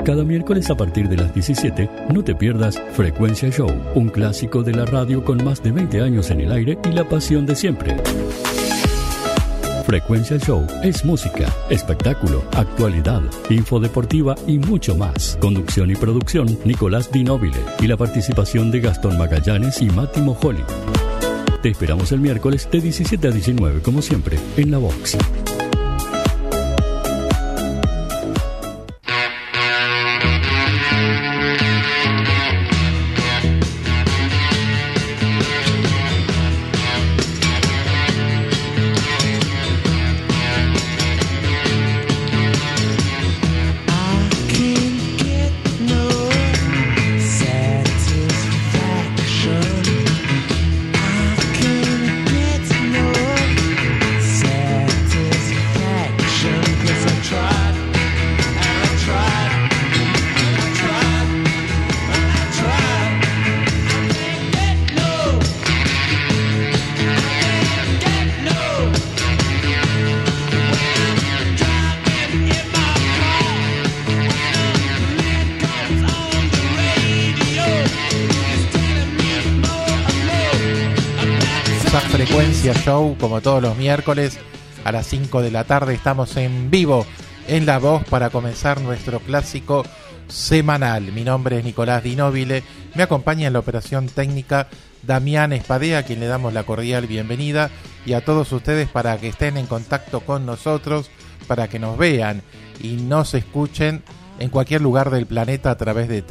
Cada miércoles a partir de las 17, no te pierdas Frecuencia Show, un clásico de la radio con más de 20 años en el aire y la pasión de siempre. Frecuencia Show es música, espectáculo, actualidad, info deportiva y mucho más. Conducción y producción, Nicolás Di Nobile, y la participación de Gastón Magallanes y Mati Mojoli. Te esperamos el miércoles de 17 a 19, como siempre, en La Vox. Frecuencia Show, como todos los miércoles a las 5 de la tarde estamos en vivo en La Voz para comenzar nuestro clásico semanal. Mi nombre es Nicolás Di Nobile, me acompaña en la operación técnica Damián Espadea, a quien le damos la cordial bienvenida, y a todos ustedes para que estén en contacto con nosotros, para que nos vean y nos escuchen en cualquier lugar del planeta a través de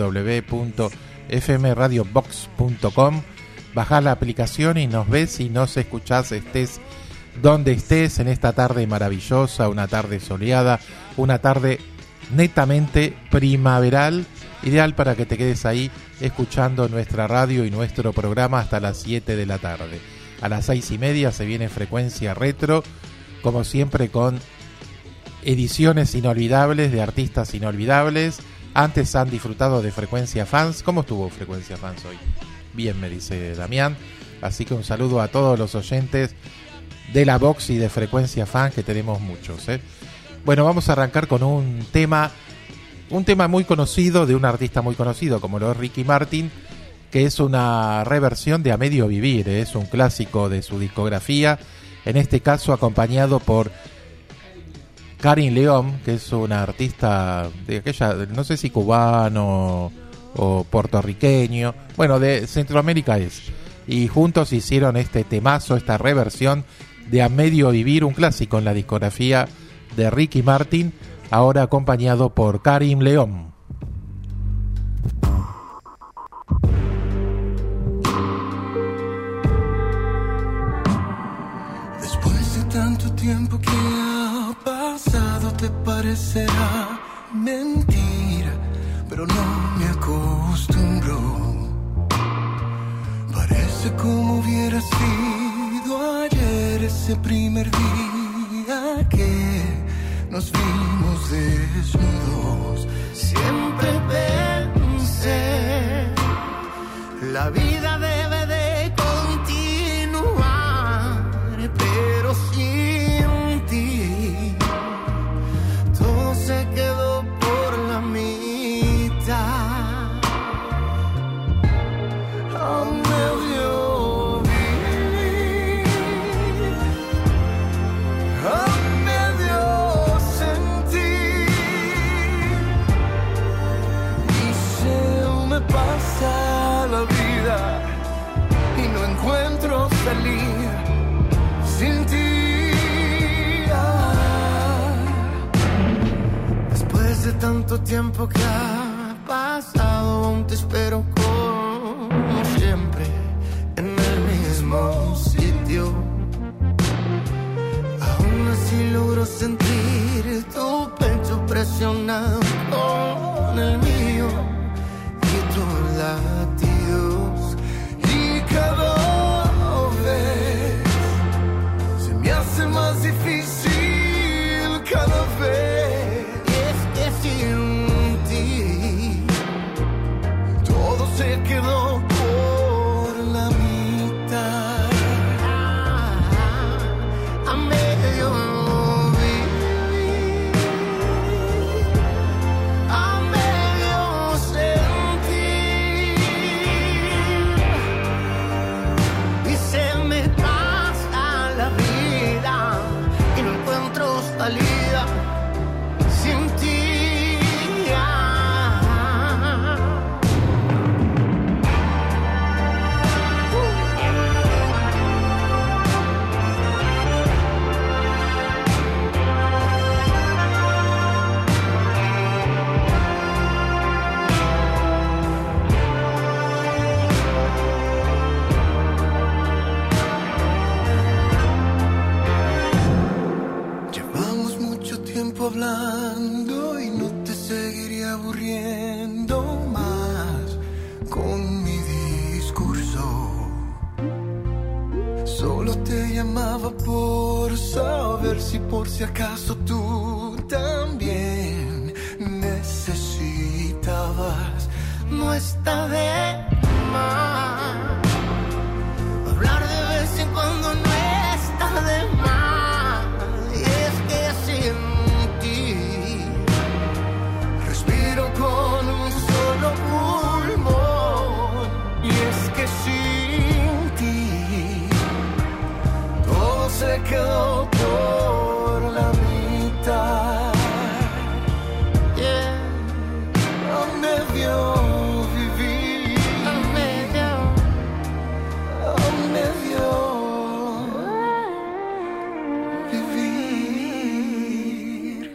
www.fmradiobox.com. Bajá la aplicación y nos ves y nos escuchás, estés donde estés en esta tarde maravillosa, una tarde soleada, una tarde netamente primaveral, ideal para que te quedes ahí escuchando nuestra radio y nuestro programa hasta las 7 de la tarde. A las 6:30 se viene Frecuencia Retro, como siempre con ediciones inolvidables de artistas inolvidables. Antes han disfrutado de Frecuencia Fans. ¿Cómo estuvo Frecuencia Fans hoy? Bien, me dice Damián, así que un saludo a todos los oyentes de La Vox y de Frecuencia Fan, que tenemos muchos, ¿eh? Bueno, vamos a arrancar con un tema muy conocido, de un artista muy conocido como lo es Ricky Martin, que es una reversión de A Medio Vivir, ¿eh? Es un clásico de su discografía, en este caso acompañado por Karin León, que es una artista de aquella, no sé si cubano o puertorriqueño, bueno, de Centroamérica es, y juntos hicieron este temazo, esta reversión de A Medio Vivir, un clásico en la discografía de Ricky Martin, ahora acompañado por Karin León. Después de tanto tiempo que ha pasado, te parecerá mentira, pero no me acostumbro. Parece como hubiera sido ayer ese primer día que nos vimos desnudos. Siempre pensé, la vida debe de continuar, pero sin ti todo se quedó por la mitad. A medio vivir, a medio sentir, y se me pasa la vida y no encuentro salir sin ti. Después de tanto tiempo que ha pasado, aún te espero como siempre en el mismo sitio. Aún así logro sentir tu pecho presionado con el mío y tus latidos, y cada vez se me hace más difícil cada vez. Y es que sin ti todo se quedó por la mitad. A medio vivir, a si acaso tú también necesitabas. No está de más hablar de vez en cuando, no está de más. Y es que sin ti respiro con un solo pulmón. Y es que sin ti todo se quedó por la mitad. Yeah. ¿Dónde vio vivir? ¿Dónde vio vivir?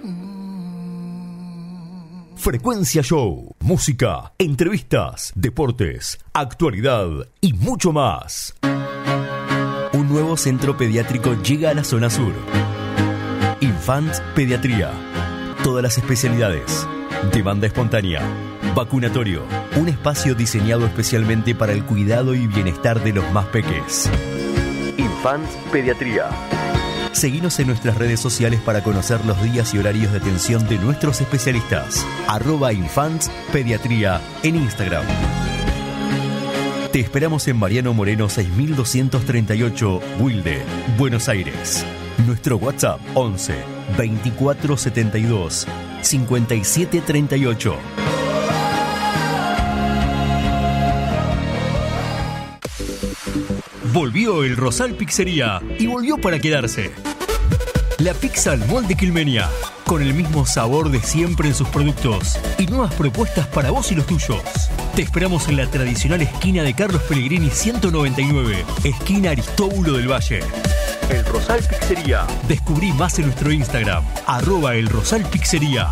Frecuencia Show, música, entrevistas, deportes, actualidad y mucho más. Un nuevo centro pediátrico llega a la zona sur. Infants Pediatría. Todas las especialidades. Demanda espontánea. Vacunatorio. Un espacio diseñado especialmente para el cuidado y bienestar de los más peques. Infants Pediatría. Seguinos en nuestras redes sociales para conocer los días y horarios de atención de nuestros especialistas. @Infants Pediatría en Instagram. Te esperamos en Mariano Moreno 6238, Wilde, Buenos Aires. Nuestro WhatsApp 11 24 72 57 38. Volvió el Rosal Pizzería y volvió para quedarse. La pizza al molde Quilmenia, con el mismo sabor de siempre en sus productos y nuevas propuestas para vos y los tuyos. Te esperamos en la tradicional esquina de Carlos Pellegrini 199, esquina Aristóbulo del Valle. El Rosal Pizzería. Descubrí más en nuestro Instagram, @elRosalPizzería.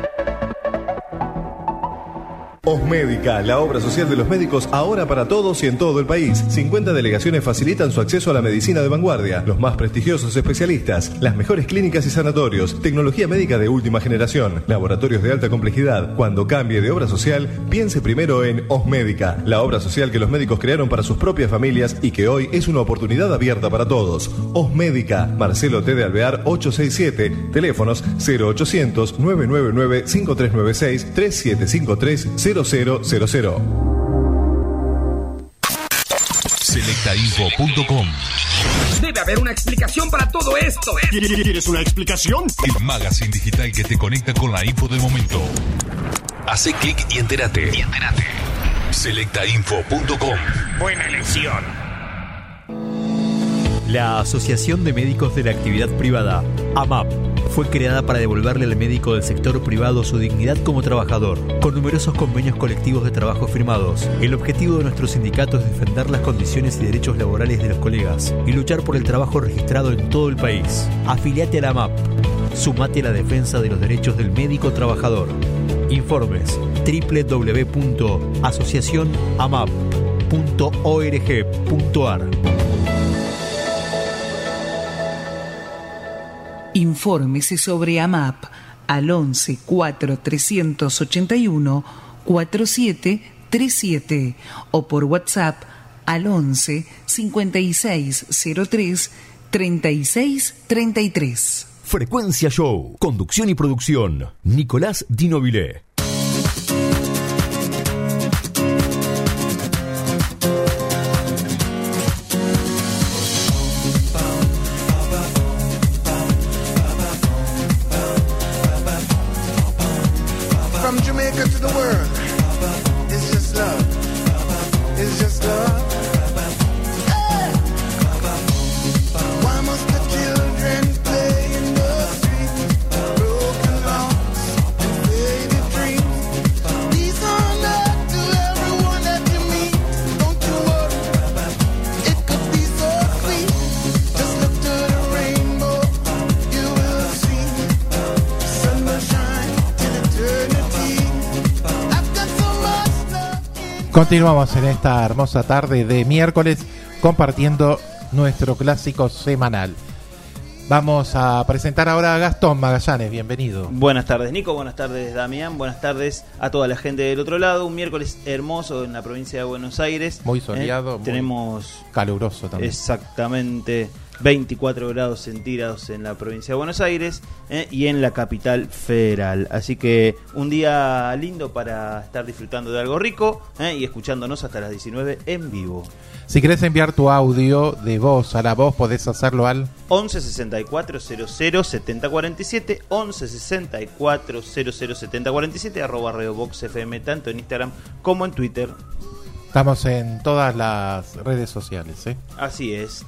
Osmédica, la obra social de los médicos ahora para todos y en todo el país. 50 delegaciones facilitan su acceso a la medicina de vanguardia, los más prestigiosos especialistas, las mejores clínicas y sanatorios, tecnología médica de última generación, laboratorios de alta complejidad. Cuando cambie de obra social, piense primero en Osmédica, la obra social que los médicos crearon para sus propias familias y que hoy es una oportunidad abierta para todos. Osmédica, Marcelo T. de Alvear 867, teléfonos 0800 999 5396 3753 0000. Selectainfo.com. Debe haber una explicación para todo esto. ¿Quieres una explicación? El magazine digital que te conecta con la info del momento. Hace clic y entérate. Selectainfo.com. Buena elección. La Asociación de Médicos de la Actividad Privada, AMAP, fue creada para devolverle al médico del sector privado su dignidad como trabajador, con numerosos convenios colectivos de trabajo firmados. El objetivo de nuestro sindicato es defender las condiciones y derechos laborales de los colegas y luchar por el trabajo registrado en todo el país. Afiliate a la AMAP. Sumate a la defensa de los derechos del médico trabajador. Informes: www.asociacionamap.org.ar. Infórmese sobre AMAP al 11 4 381 4737 o por WhatsApp al 11 5603 3633. Frecuencia Show, conducción y producción, Nicolás Di Nobile. From Jamaica to the world, it's just love. It's just love. Hey! Why must the children play in the street? Broken hearts and faded dreams. These are not to everyone that you meet. Don't you worry, it could be so sweet. Just look to the rainbow, you will see. Sun will shine till eternity. Continuamos en esta hermosa tarde de miércoles compartiendo nuestro clásico semanal. Vamos a presentar ahora a Gastón Magallanes, bienvenido. Buenas tardes Nico, buenas tardes Damián, buenas tardes a toda la gente del otro lado. Un miércoles hermoso en la provincia de Buenos Aires. Muy soleado, muy tenemos caluroso también. Exactamente. 24 grados centígrados en la provincia de Buenos Aires y en la capital federal. Así que un día lindo para estar disfrutando de algo rico y escuchándonos hasta las 19 en vivo. Si querés enviar tu audio de voz a la voz, podés hacerlo al 11 64 00 70 47, 11 64 00 70 47, @ Radio Box FM, tanto en Instagram como en Twitter. Estamos en todas las redes sociales, ¿eh? Así es,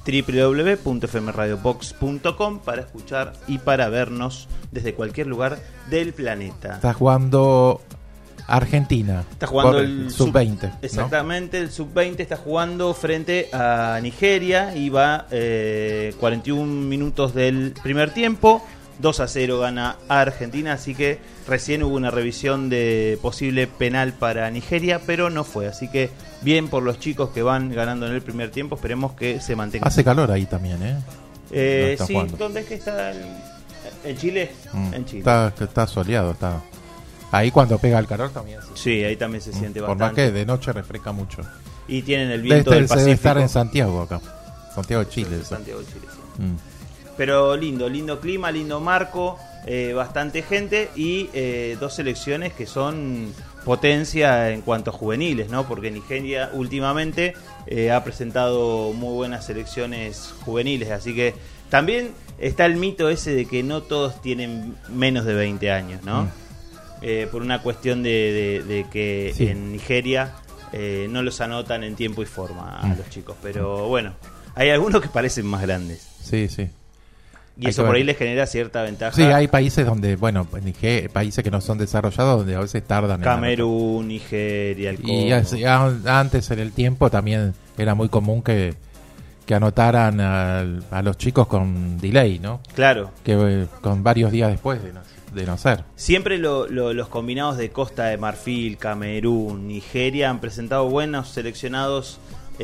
www.fmradiobox.com para escuchar y para vernos desde cualquier lugar del planeta. Está jugando Argentina. Está jugando por el sub-20. ¿no? Exactamente, el sub-20 está jugando frente a Nigeria y va 41 minutos del primer tiempo. 2-0 gana a Argentina, así que recién hubo una revisión de posible penal para Nigeria, pero no fue. Así que bien por los chicos que van ganando en el primer tiempo, esperemos que se mantenga. Hace calor ahí también, ¿eh? Sí, jugando. ¿Dónde es que está? ¿En Chile? En Chile. Está soleado, está. Ahí cuando pega el calor también. Sí, ahí también se siente por bastante. más que de noche refresca mucho. Y tienen el viento del Pacífico. Debe estar en Santiago acá. Santiago de Chile. Santiago de Chile, sí. Pero lindo clima, lindo marco, bastante gente y dos selecciones que son potencia en cuanto a juveniles, ¿no? Porque Nigeria últimamente ha presentado muy buenas selecciones juveniles, así que también está el mito ese de que no todos tienen menos de 20 años, ¿no? Por una cuestión de que sí, en Nigeria no los anotan en tiempo y forma a los chicos, pero bueno, hay algunos que parecen más grandes. Sí, sí. Y eso por ahí les genera cierta ventaja. Sí, hay países donde, bueno, países que no son desarrollados, donde a veces tardan. Camerún, Nigeria, el Congo. Y antes en el tiempo también era muy común que anotaran a los chicos con delay, ¿no? Claro. Que con varios días después de nacer. Siempre los combinados de Costa de Marfil, Camerún, Nigeria han presentado buenos seleccionados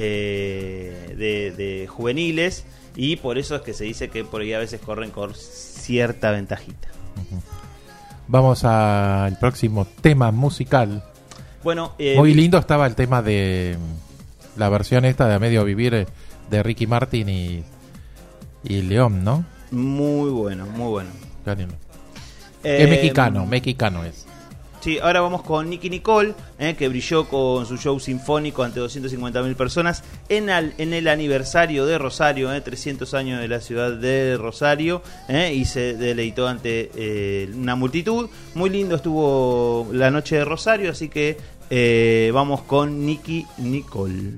de juveniles. Y por eso es que se dice que por ahí a veces corren con cierta ventajita. Vamos al próximo tema musical. Bueno, muy lindo estaba el tema de la versión esta de A Medio Vivir de Ricky Martin y León, ¿no? Muy bueno, muy bueno. Es mexicano es. Sí, ahora vamos con Nicki Nicole, que brilló con su show sinfónico ante 250.000 personas en el aniversario de Rosario, 300 años de la ciudad de Rosario, y se deleitó ante una multitud. Muy lindo estuvo la noche de Rosario, así que vamos con Nicki Nicole.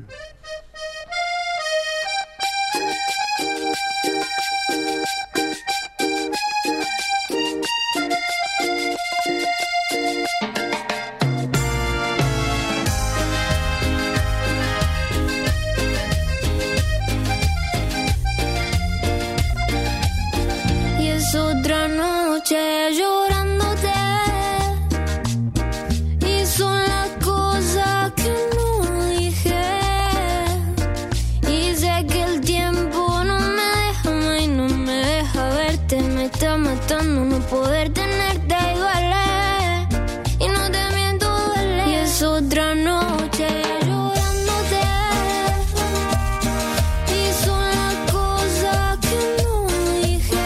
Otra noche llorándote y son las cosas que no dije y sé que el tiempo no me deja y no me deja verte, me está matando no poder tenerte y duele y no te miento duele y es otra noche llorándote y son las cosas que no dije.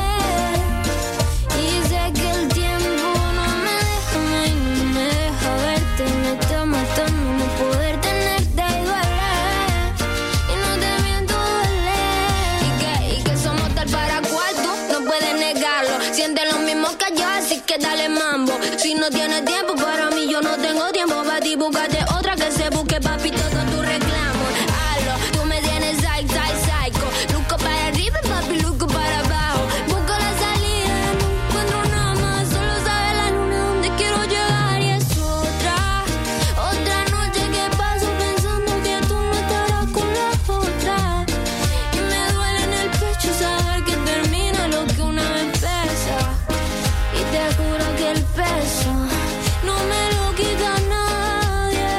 Que dale mambo, si no tienes tiempo para mí, yo no tengo tiempo para ti, búscate otra que se busque, papi, todo tu reclamo. Hazlo, tú me tienes psycho, luco para arriba, papi, luco para abajo. Busco la salida, no encuentro nada más, solo sabe la luna donde quiero llegar. Y es otra noche que paso pensando que tú no estarás con la otra. Y me duele en el pecho saber que termina lo que una vez empieza. Te juro que el peso no me lo quita nadie.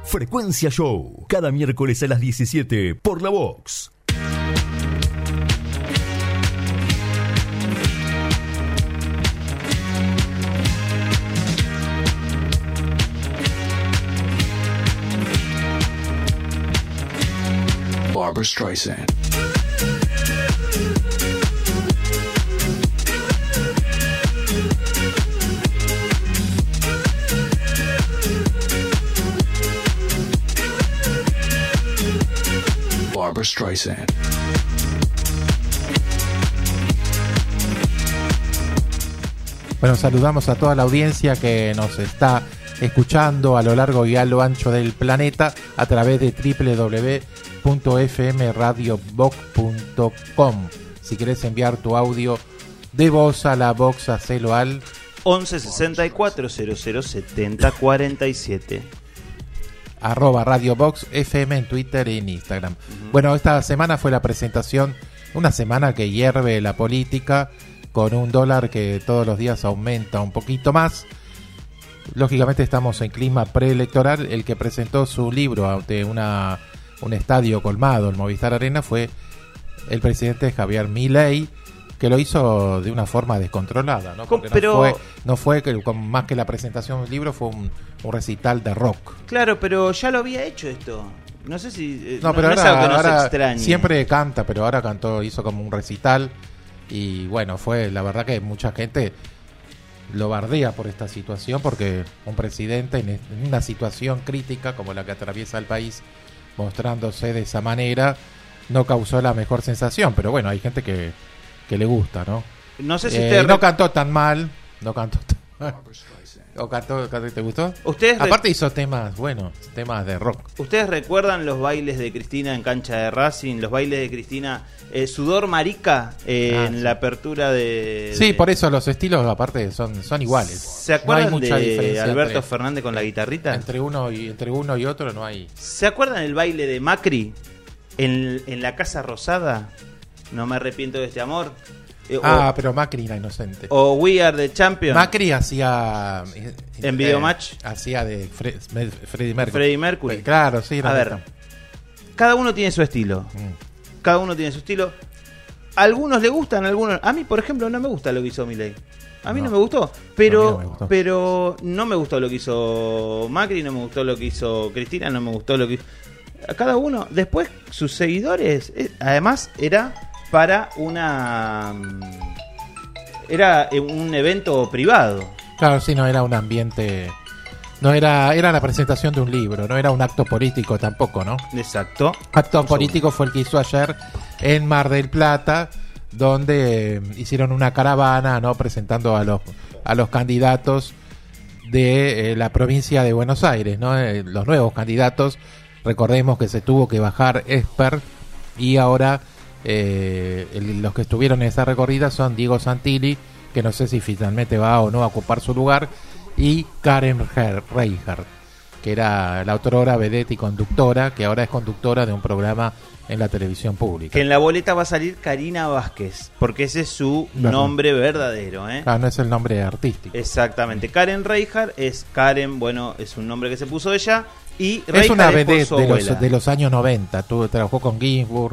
Frecuencia Show, cada miércoles a las 17 por La Vox. Barbra Streisand. Barbra Streisand. Bueno, saludamos a toda la audiencia que nos está escuchando a lo largo y a lo ancho del planeta a través de www.fmradiobox.com. Si querés enviar tu audio de voz a la Vox, hacelo al 11 64 00 70 47. @ Radio Vox FM en Twitter y en Instagram. Bueno, esta semana fue la presentación, una semana que hierve la política, con un dólar que todos los días aumenta un poquito más. Lógicamente estamos en clima preelectoral. El que presentó su libro ante un estadio colmado, el Movistar Arena, fue el presidente Javier Milei, que lo hizo de una forma descontrolada, ¿no? Porque no fue que más que la presentación del libro, fue un recital de rock. Claro, pero ya lo había hecho esto. No sé si no, pero no ahora, es algo que nos ahora extrañe. Siempre canta, pero ahora hizo como un recital. Y bueno, fue la verdad que mucha gente lo bardea por esta situación, porque un presidente en una situación crítica como la que atraviesa el país, mostrándose de esa manera, no causó la mejor sensación. Pero bueno, hay gente que le gusta, ¿no? No sé si usted no cantó tan mal, ¿O cantó, te gustó? Aparte hizo temas, bueno, temas de rock. ¿Ustedes recuerdan los bailes de Cristina en cancha de Racing? Los bailes de Cristina, Sudor Marica, en la apertura de... Sí, por eso los estilos aparte son iguales. ¿Se acuerdan no hay mucha de diferencia Alberto Fernández con la guitarrita? Entre uno y otro no hay. ¿Se acuerdan el baile de Macri en la Casa Rosada? No me arrepiento de este amor. Pero Macri era inocente. O We Are the Champions. Macri hacía en Videomatch. Hacía de Freddie Mercury. Freddie Mercury. Claro, sí. A ver, cada uno tiene su estilo. Cada uno tiene su estilo. Algunos le gustan, algunos. A mí, por ejemplo, no me gusta lo que hizo Milei. A mí no me gustó, pero no me gustó lo que hizo Macri, no me gustó lo que hizo Cristina, no me gustó lo que a cada uno. Después sus seguidores, además era para era un evento privado. Claro, sí, no era un ambiente, no era la presentación de un libro, no era un acto político tampoco, ¿no? Exacto. Acto político fue el que hizo ayer en Mar del Plata, donde hicieron una caravana, ¿no? Presentando a los candidatos de la provincia de Buenos Aires, ¿no? Los nuevos candidatos. Recordemos que se tuvo que bajar Esper y ahora los que estuvieron en esa recorrida son Diego Santilli, que no sé si finalmente va o no a ocupar su lugar, y Karen Reichardt, que era la autora, vedette y conductora, que ahora es conductora de un programa en la televisión pública. Que en la boleta va a salir Karina Vázquez, porque ese es su nombre verdadero, no es el nombre artístico. Exactamente. Karen Reichardt es Karen, bueno, es un nombre que se puso ella, y es una vedette de los años 90. Trabajó con Ginsburg,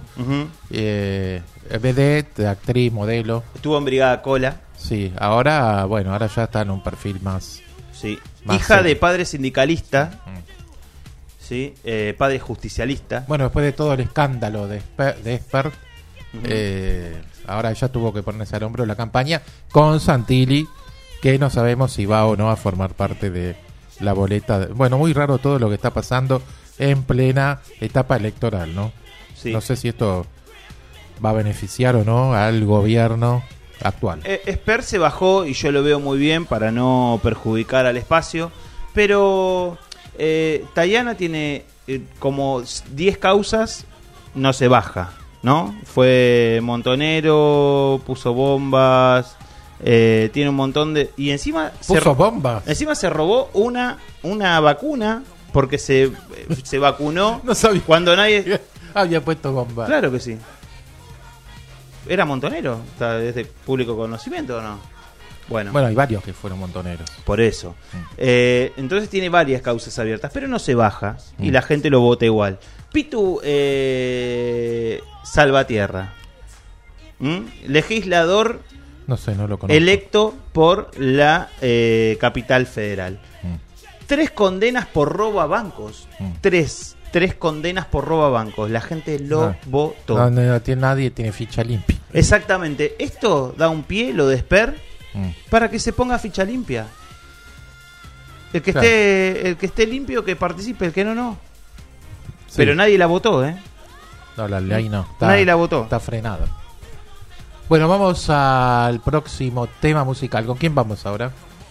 vedette, actriz, modelo. Estuvo en Brigada Cola. Sí, ahora ya está en un perfil más... Sí, hija de padre sindicalista, sí, padre justicialista. Bueno, después de todo el escándalo de Esper, ahora ella tuvo que ponerse al hombro de la campaña con Santilli, que no sabemos si va o no a formar parte de la boleta. Bueno, muy raro todo lo que está pasando en plena etapa electoral, ¿no? Sí. No sé si esto va a beneficiar o no al gobierno actual. Esper se bajó y yo lo veo muy bien para no perjudicar al espacio, pero Tayana tiene como 10 causas, no se baja, ¿no? Fue montonero, puso bombas, tiene un montón de... Y encima... ¿Puso bombas? Encima se robó una vacuna porque se vacunó no sabía cuando nadie... había puesto bombas. Claro que sí. ¿Era montonero? ¿Es de público conocimiento o no? Bueno, hay varios que fueron montoneros. por eso. Entonces tiene varias causas abiertas, pero no se baja y la gente lo vota igual. Pitu Salvatierra, legislador No sé, no lo conozco. electo por la capital federal. 3 condenas por robo a bancos. 3 condenas por robo a bancos. La gente lo votó. Nadie tiene ficha limpia. Exactamente. Esto da un pie, lo de Esper, para que se ponga ficha limpia. El que esté limpio, que participe. El que no. Sí. Pero nadie la votó, No, la ley no. Nadie la votó. Está frenada. Bueno, vamos al próximo tema musical. ¿Con quién vamos ahora?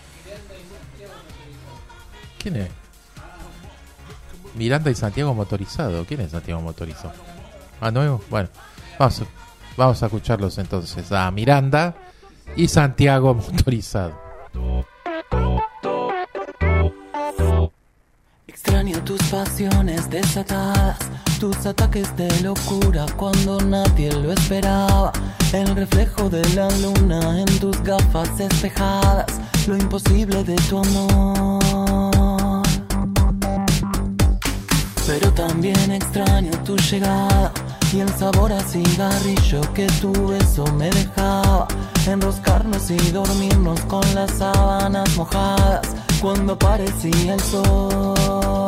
¿Quién es? Miranda y Santiago Motorizado. ¿Quién es Santiago Motorizado? ¿Nuevo? Bueno, vamos a escucharlos entonces. A Miranda y Santiago Motorizado. Extraño tus pasiones desatadas, tus ataques de locura cuando nadie lo esperaba. El reflejo de la luna en tus gafas despejadas, lo imposible de tu amor. Pero también extraño tu llegada y el sabor a cigarrillo que tu beso me dejaba. Enroscarnos y dormirnos con las sábanas mojadas cuando aparecía el sol.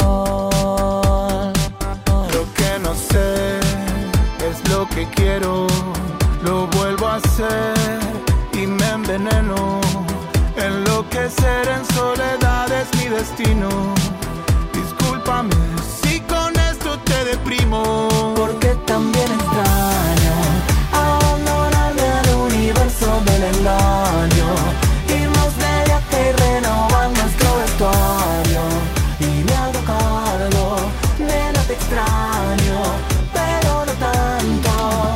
Lo que no sé es lo que quiero, lo vuelvo a hacer y me enveneno. Enloquecer en soledad es mi destino. Discúlpame si con esto te deprimo, porque también extraño abandonarme al universo del engaño, irnos de viaje y renovar nuestro vestuario. Y me hago cargo, nena, te extraño, pero no tanto.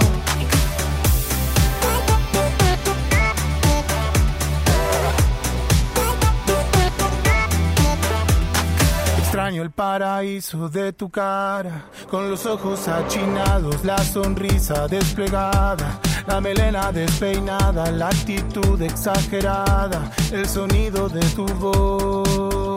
Extraño el paraíso de tu cara, con los ojos achinados, la sonrisa desplegada, la melena despeinada, la actitud exagerada, el sonido de tu voz.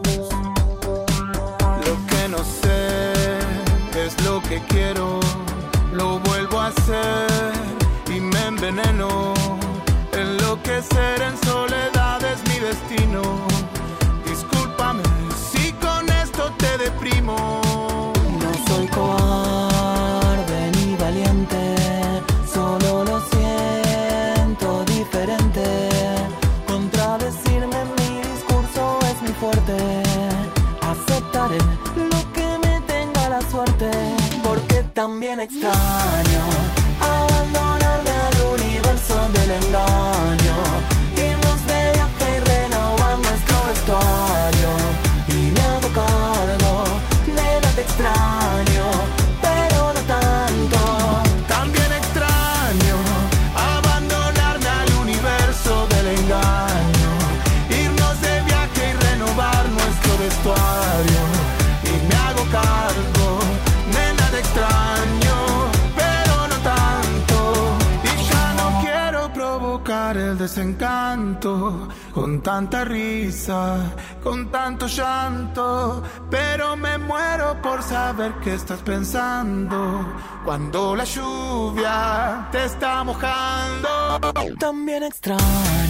Lo que no sé es lo que quiero, lo vuelvo a hacer y me enveneno. Enloquecer en soledad es mi destino. Discúlpame si con esto te deprimo. No soy cobarde ni valiente, solo lo siento diferente. Contradecirme en mi discurso es muy fuerte. Aceptaré lo que me tenga la suerte, porque también extraño abandonarme al universo del engaño, irnos de viaje y renovar nuestro vestuario. Y me hago cargo, nena, te extraño, pero no tanto. También extraño abandonarme al universo del engaño, irnos de viaje y renovar nuestro vestuario. Y me hago cargo, nena, te extraño, pero no tanto. Y ya no quiero provocar el desencanto con tanta risa, con tanto llanto, pero me muero por saber qué estás pensando cuando la lluvia te está mojando. También extraño,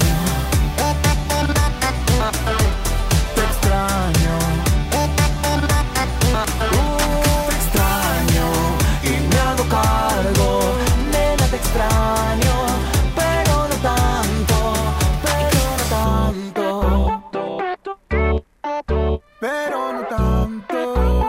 te extraño, te extraño, y me hago cargo, nena, te extraño, pero no tanto, pero no tanto.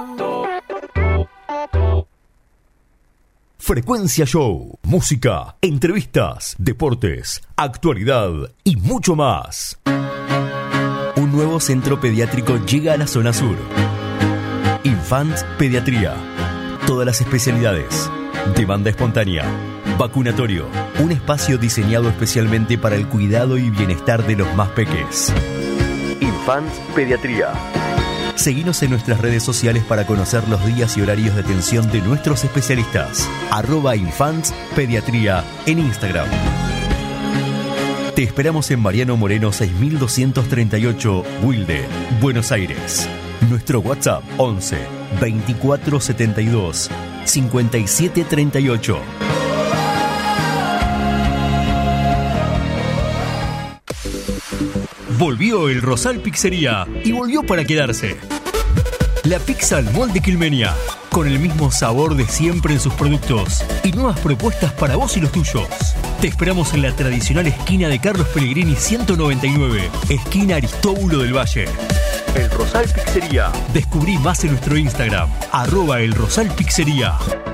Frecuencia Show, música, entrevistas, deportes, actualidad y mucho más. Un nuevo centro pediátrico llega a la zona sur. Infants Pediatría. Todas las especialidades. Demanda espontánea. Vacunatorio. Un espacio diseñado especialmente para el cuidado y bienestar de los más peques. Infants Pediatría. Seguinos en nuestras redes sociales para conocer los días y horarios de atención de nuestros especialistas. @Infants Pediatría en Instagram. Te esperamos en Mariano Moreno 6238, Wilde, Buenos Aires. Nuestro WhatsApp 11 24 72 57 38. Volvió el Rosal Pizzería y volvió para quedarse. La pizza al molde quilmenia, con el mismo sabor de siempre en sus productos y nuevas propuestas para vos y los tuyos. Te esperamos en la tradicional esquina de Carlos Pellegrini 199, esquina Aristóbulo del Valle. El Rosal Pizzería. Descubrí más en nuestro Instagram, @elrosalpizzería.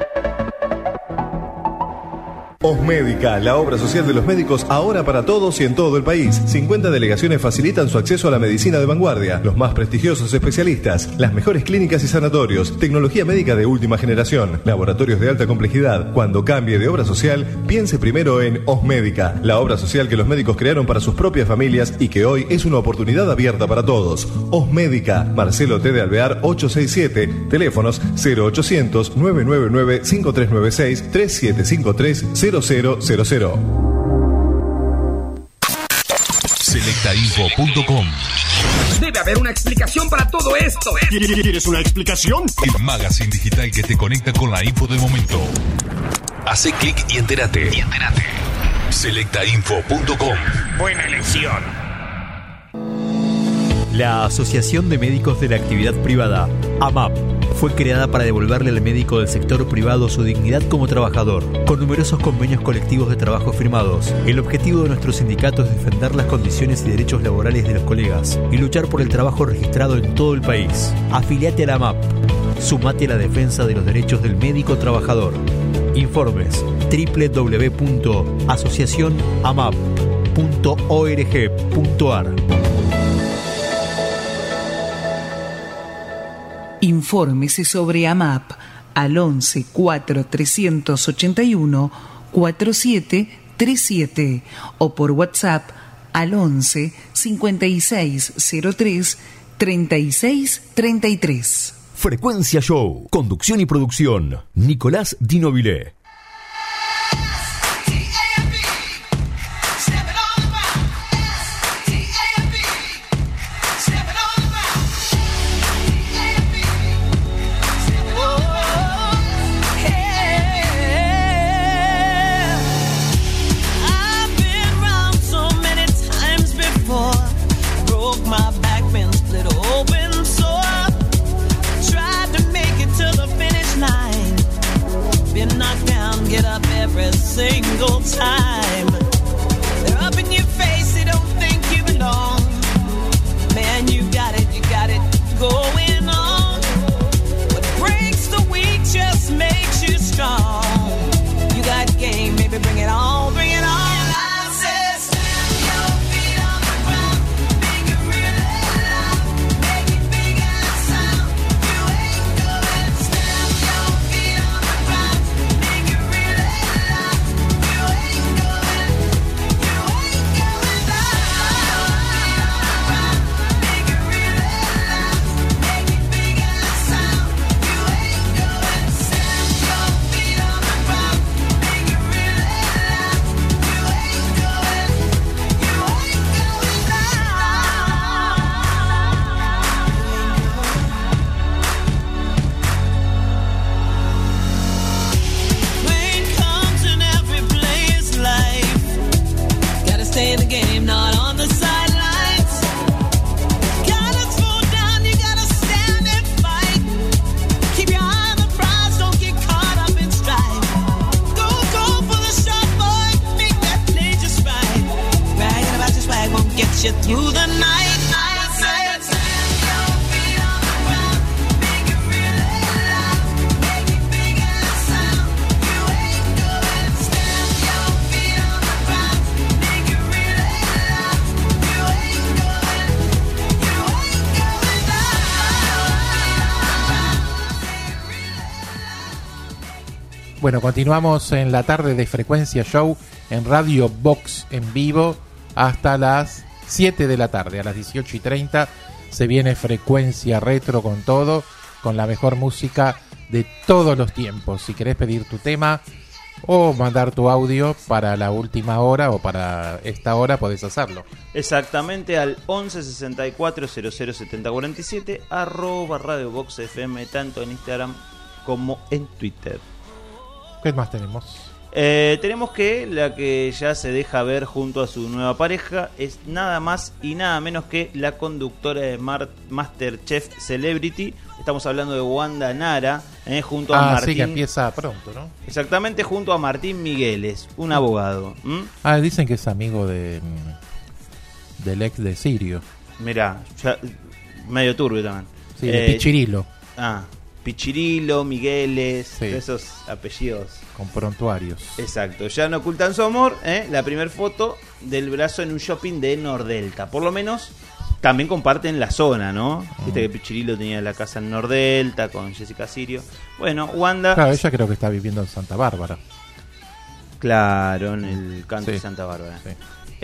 Osmédica, la obra social de los médicos ahora para todos y en todo el país. 50 delegaciones facilitan su acceso a la medicina de vanguardia, los más prestigiosos especialistas, las mejores clínicas y sanatorios, tecnología médica de última generación, laboratorios de alta complejidad. Cuando cambie de obra social, piense primero en Osmédica, la obra social que los médicos crearon para sus propias familias y que hoy es una oportunidad abierta para todos. Osmédica, Marcelo T. de Alvear 867, teléfonos 0800 999 5396 3753 0000. Selectainfo.com. Debe haber una explicación para todo esto. ¿Quieres una explicación? El magazine digital que te conecta con la info del momento. Hace clic y entérate. Selectainfo.com. Buena elección. La Asociación de Médicos de la Actividad Privada, AMAP, fue creada para devolverle al médico del sector privado su dignidad como trabajador, con numerosos convenios colectivos de trabajo firmados. El objetivo de nuestro sindicato es defender las condiciones y derechos laborales de los colegas y luchar por el trabajo registrado en todo el país. Afiliate a la AMAP. Sumate a la defensa de los derechos del médico trabajador. Informes: www.asociacionamap.org.ar. Infórmese sobre AMAP al 11 4 381 4737 o por WhatsApp al 11 5603 3633. Frecuencia Show. Conducción y producción: Nicolás Di Nobile. Single time they're up in your face, they don't think you belong. Man, you got it going on. What breaks the weak just makes you strong. You got game, baby, bring it on, bring it on. I said, stamp your feet on the ground, make it really loud, make it big and sound. You ain't going. Stamp your feet on the ground, make it really loud. Stay in the game, not on the sidelines. Gotta throw down, you gotta stand and fight. Keep your eye on the prize, don't get caught up in strife. Go for the shot, boy, make that play just right. Bragging about your swag won't get you through the night. I said, stand your feet on the ground, make it really loud, make it big and sound. You ain't going. Stand your feet on the ground, make it really loud. You ain't going. You ain't going down. Bueno, continuamos en la tarde de Frecuencia Show en Radio Box en vivo hasta las 7 de la tarde. A las 18:30 se viene Frecuencia Retro con todo, con la mejor música de todos los tiempos. Si querés pedir tu tema, o mandar tu audio para la última hora o para esta hora, podés hacerlo. Exactamente, al 11 64 00 70 47, arroba Radio Box FM, tanto en Instagram como en Twitter. ¿Qué más tenemos? Tenemos que la que ya se deja ver junto a su nueva pareja es nada más y nada menos que la conductora de MasterChef Celebrity. Estamos hablando de Wanda Nara, junto a Martín. Sí, que empieza pronto, ¿no? Exactamente, junto a Martín Migueles, un abogado. Dicen que es amigo del ex de Sirio. Mirá, ya, medio turbio también. Sí, de Pichirilo. Pichirilo, Migueles, sí. Esos apellidos con prontuarios. Exacto, ya no ocultan su amor. La primera foto del brazo en un shopping de Nordelta. Por lo menos también comparten la zona, ¿no? Viste que Pichirilo tenía la casa en Nordelta con Jessica Sirio. Bueno, Wanda... Claro, ella creo que está viviendo en Santa Bárbara. Claro, en el canto de Santa Bárbara. Sí.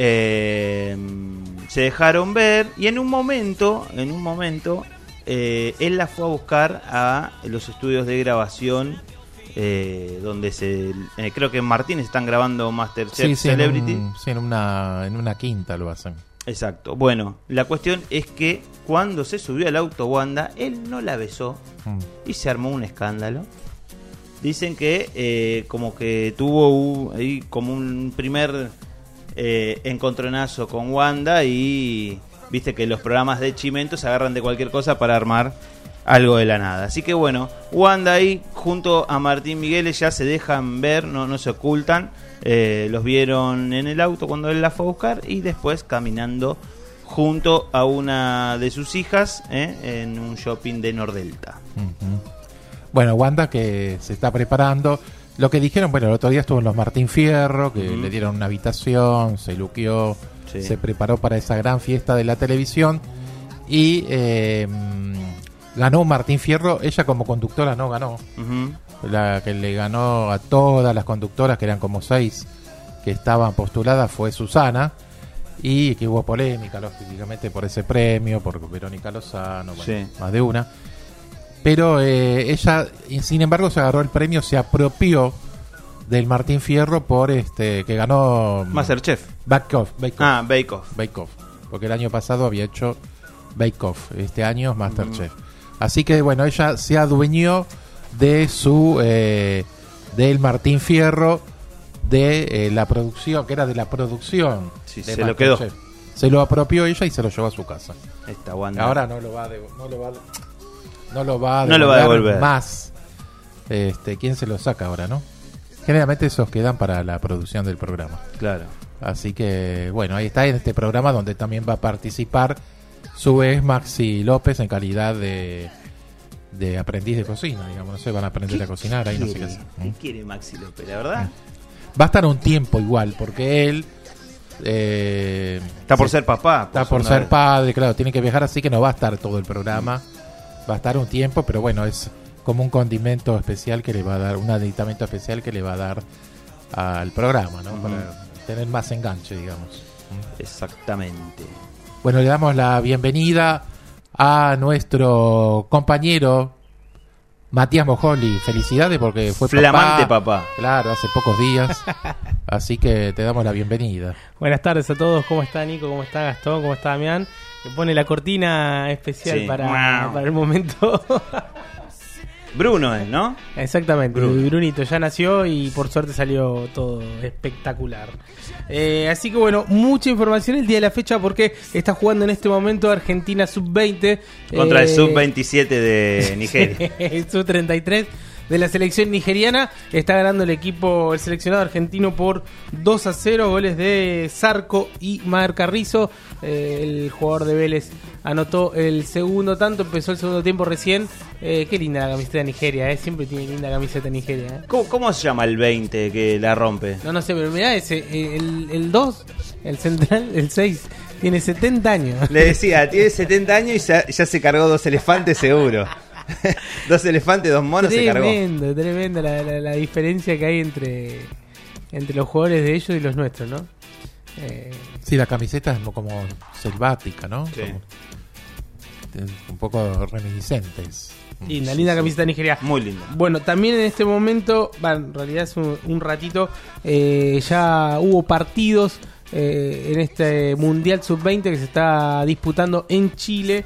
Se dejaron ver y en un momento... él la fue a buscar a los estudios de grabación donde creo que en Martínez están grabando MasterChef Celebrity. En una quinta lo hacen. Exacto. Bueno, la cuestión es que cuando se subió al auto Wanda, él no la besó y se armó un escándalo. Dicen que como que tuvo ahí como un primer encontronazo con Wanda y... Viste que los programas de Chimento se agarran de cualquier cosa para armar algo de la nada. Así que bueno, Wanda ahí junto a Martín Migueles ya se dejan ver, no se ocultan. Los vieron en el auto cuando él la fue a buscar y después caminando junto a una de sus hijas en un shopping de Nordelta. Bueno, Wanda que se está preparando. Lo que dijeron, bueno, el otro día estuvo en los Martín Fierro, que le dieron una habitación, se luqueó. Sí. Se preparó para esa gran fiesta de la televisión y ganó Martín Fierro. Ella como conductora no ganó. La que le ganó a todas las conductoras, que eran como 6 que estaban postuladas, fue Susana, y que hubo polémica lógicamente por ese premio, por Verónica Lozano, más de una. Pero ella, sin embargo, se agarró el premio, se apropió del Martín Fierro por que ganó MasterChef. Bake Off. Bake Off. Porque el año pasado había hecho Bake Off. Este año MasterChef. Así que bueno, ella se adueñó de su del Martín Fierro de la producción, que era de la producción. Sí, se lo quedó. Se lo apropió ella y se lo llevó a su casa. Esta Wanda. Ahora no lo va a devolver más. ¿Quién se lo saca ahora, no? Generalmente esos quedan para la producción del programa. Claro. Así que, bueno, ahí está en este programa donde también va a participar su ex Maxi López en calidad de aprendiz de cocina, digamos. No sé, van a aprender a cocinar. Ahí no sé qué hacer. ¿Qué quiere Maxi López, la verdad? Va a estar un tiempo igual, porque él... está por ser papá. Está por ser padre, claro, tiene que viajar, así que no va a estar todo el programa. Va a estar un tiempo, pero bueno, es... como un condimento especial que le va a dar, un aditamento especial que le va a dar al programa, ¿no? Para tener más enganche, digamos. Exactamente. Bueno, le damos la bienvenida a nuestro compañero Matías Mojoli. Felicidades porque fue flamante papá. Claro, hace pocos días. Así que te damos la bienvenida. Buenas tardes a todos. ¿Cómo está Nico? ¿Cómo está Gastón? ¿Cómo está Damián? Que pone la cortina especial para el momento. Bruno es, ¿no? Exactamente, Brunito ya nació y por suerte salió todo espectacular. Así que bueno, mucha información el día de la fecha porque está jugando en este momento Argentina Sub-20 contra el Sub-27 de Nigeria. El Sub-33 de la selección nigeriana. Está ganando el seleccionado argentino por 2-0, goles de Zarco y Mar Carrizo. El jugador de Vélez anotó el segundo tanto, empezó el segundo tiempo recién. Qué linda la camiseta de Nigeria, siempre tiene linda camiseta Nigeria. ¿Cómo se llama el 20 que la rompe? No sé, pero mirá ese, el 2, el central, el 6, tiene 70 años. Le decía, tiene 70 años y ya se cargó 2 elefantes seguro. 2 elefantes, 2 monos se cargó. Tremendo la diferencia que hay entre los jugadores de ellos y los nuestros, ¿no? Sí, la camiseta es como selvática, ¿no? Sí. un poco reminiscentes. Linda, linda camiseta de Nigeria. Muy linda. Bueno, también en este momento, en realidad es un ratito, ya hubo partidos en este Mundial Sub-20 que se está disputando en Chile.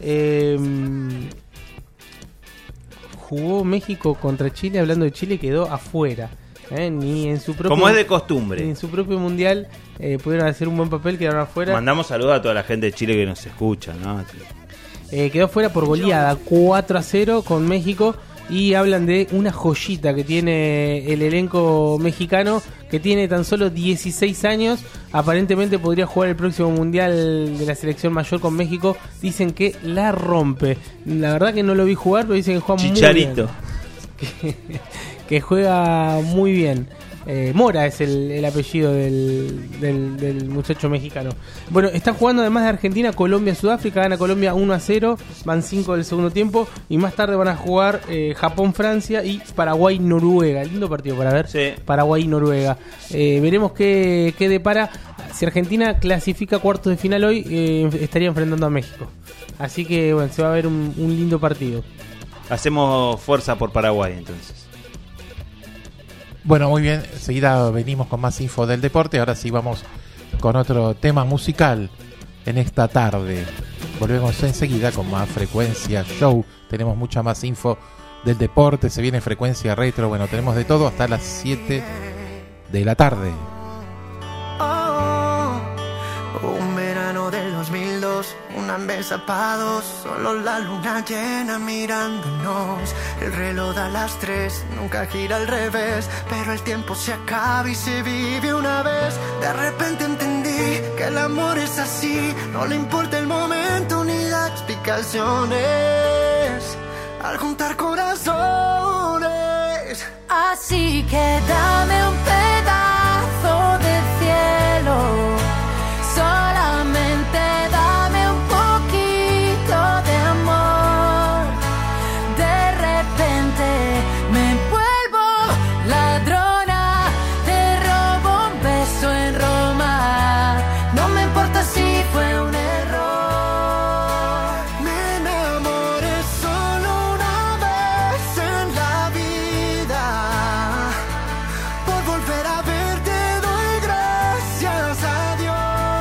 Jugó México contra Chile, hablando de Chile, quedó afuera. Ni en su propio, como es de costumbre, ni en su propio mundial pudieron hacer un buen papel, quedaron afuera. Mandamos saludos a toda la gente de Chile que nos escucha, ¿no? Quedó fuera por goleada 4-0 con México. Y hablan de una joyita que tiene el elenco mexicano, que tiene tan solo 16 años. Aparentemente podría jugar el próximo mundial de la selección mayor con México. Dicen que la rompe. La verdad que no lo vi jugar, pero dicen que juega Chicharito. muy bien. Que juega muy bien. Mora es el apellido del muchacho mexicano. Bueno, está jugando además de Argentina, Colombia, Sudáfrica. Gana Colombia 1-0, van 5 del segundo tiempo. Y más tarde van a jugar Japón, Francia y Paraguay, Noruega. Lindo partido para ver. Sí. Paraguay, Noruega. Veremos qué depara. Si Argentina clasifica cuartos de final hoy, estaría enfrentando a México. Así que bueno, se va a ver un lindo partido. Hacemos fuerza por Paraguay entonces. Bueno, muy bien, enseguida venimos con más info del deporte. Ahora sí vamos con otro tema musical en esta tarde. Volvemos enseguida con más Frecuencia Show. Tenemos mucha más info del deporte, se viene Frecuencia Retro. Bueno, tenemos de todo hasta las 7 de la tarde. Un verano del 2002, una mesa para dos, solo la luna llena mirándonos. El reloj da las 3, nunca gira al revés, pero el tiempo se acaba y se vive una vez. De repente entendí que el amor es así, no le importa el momento ni da explicaciones. Al juntar corazones, así que dame un pedazo de cielo. Solamente dame un poquito de amor. De repente me vuelvo ladrona, te robo un beso en Roma. No me importa si fue un error. me enamoré solo una vez en la vida. Por volver a verte doy gracias a Dios.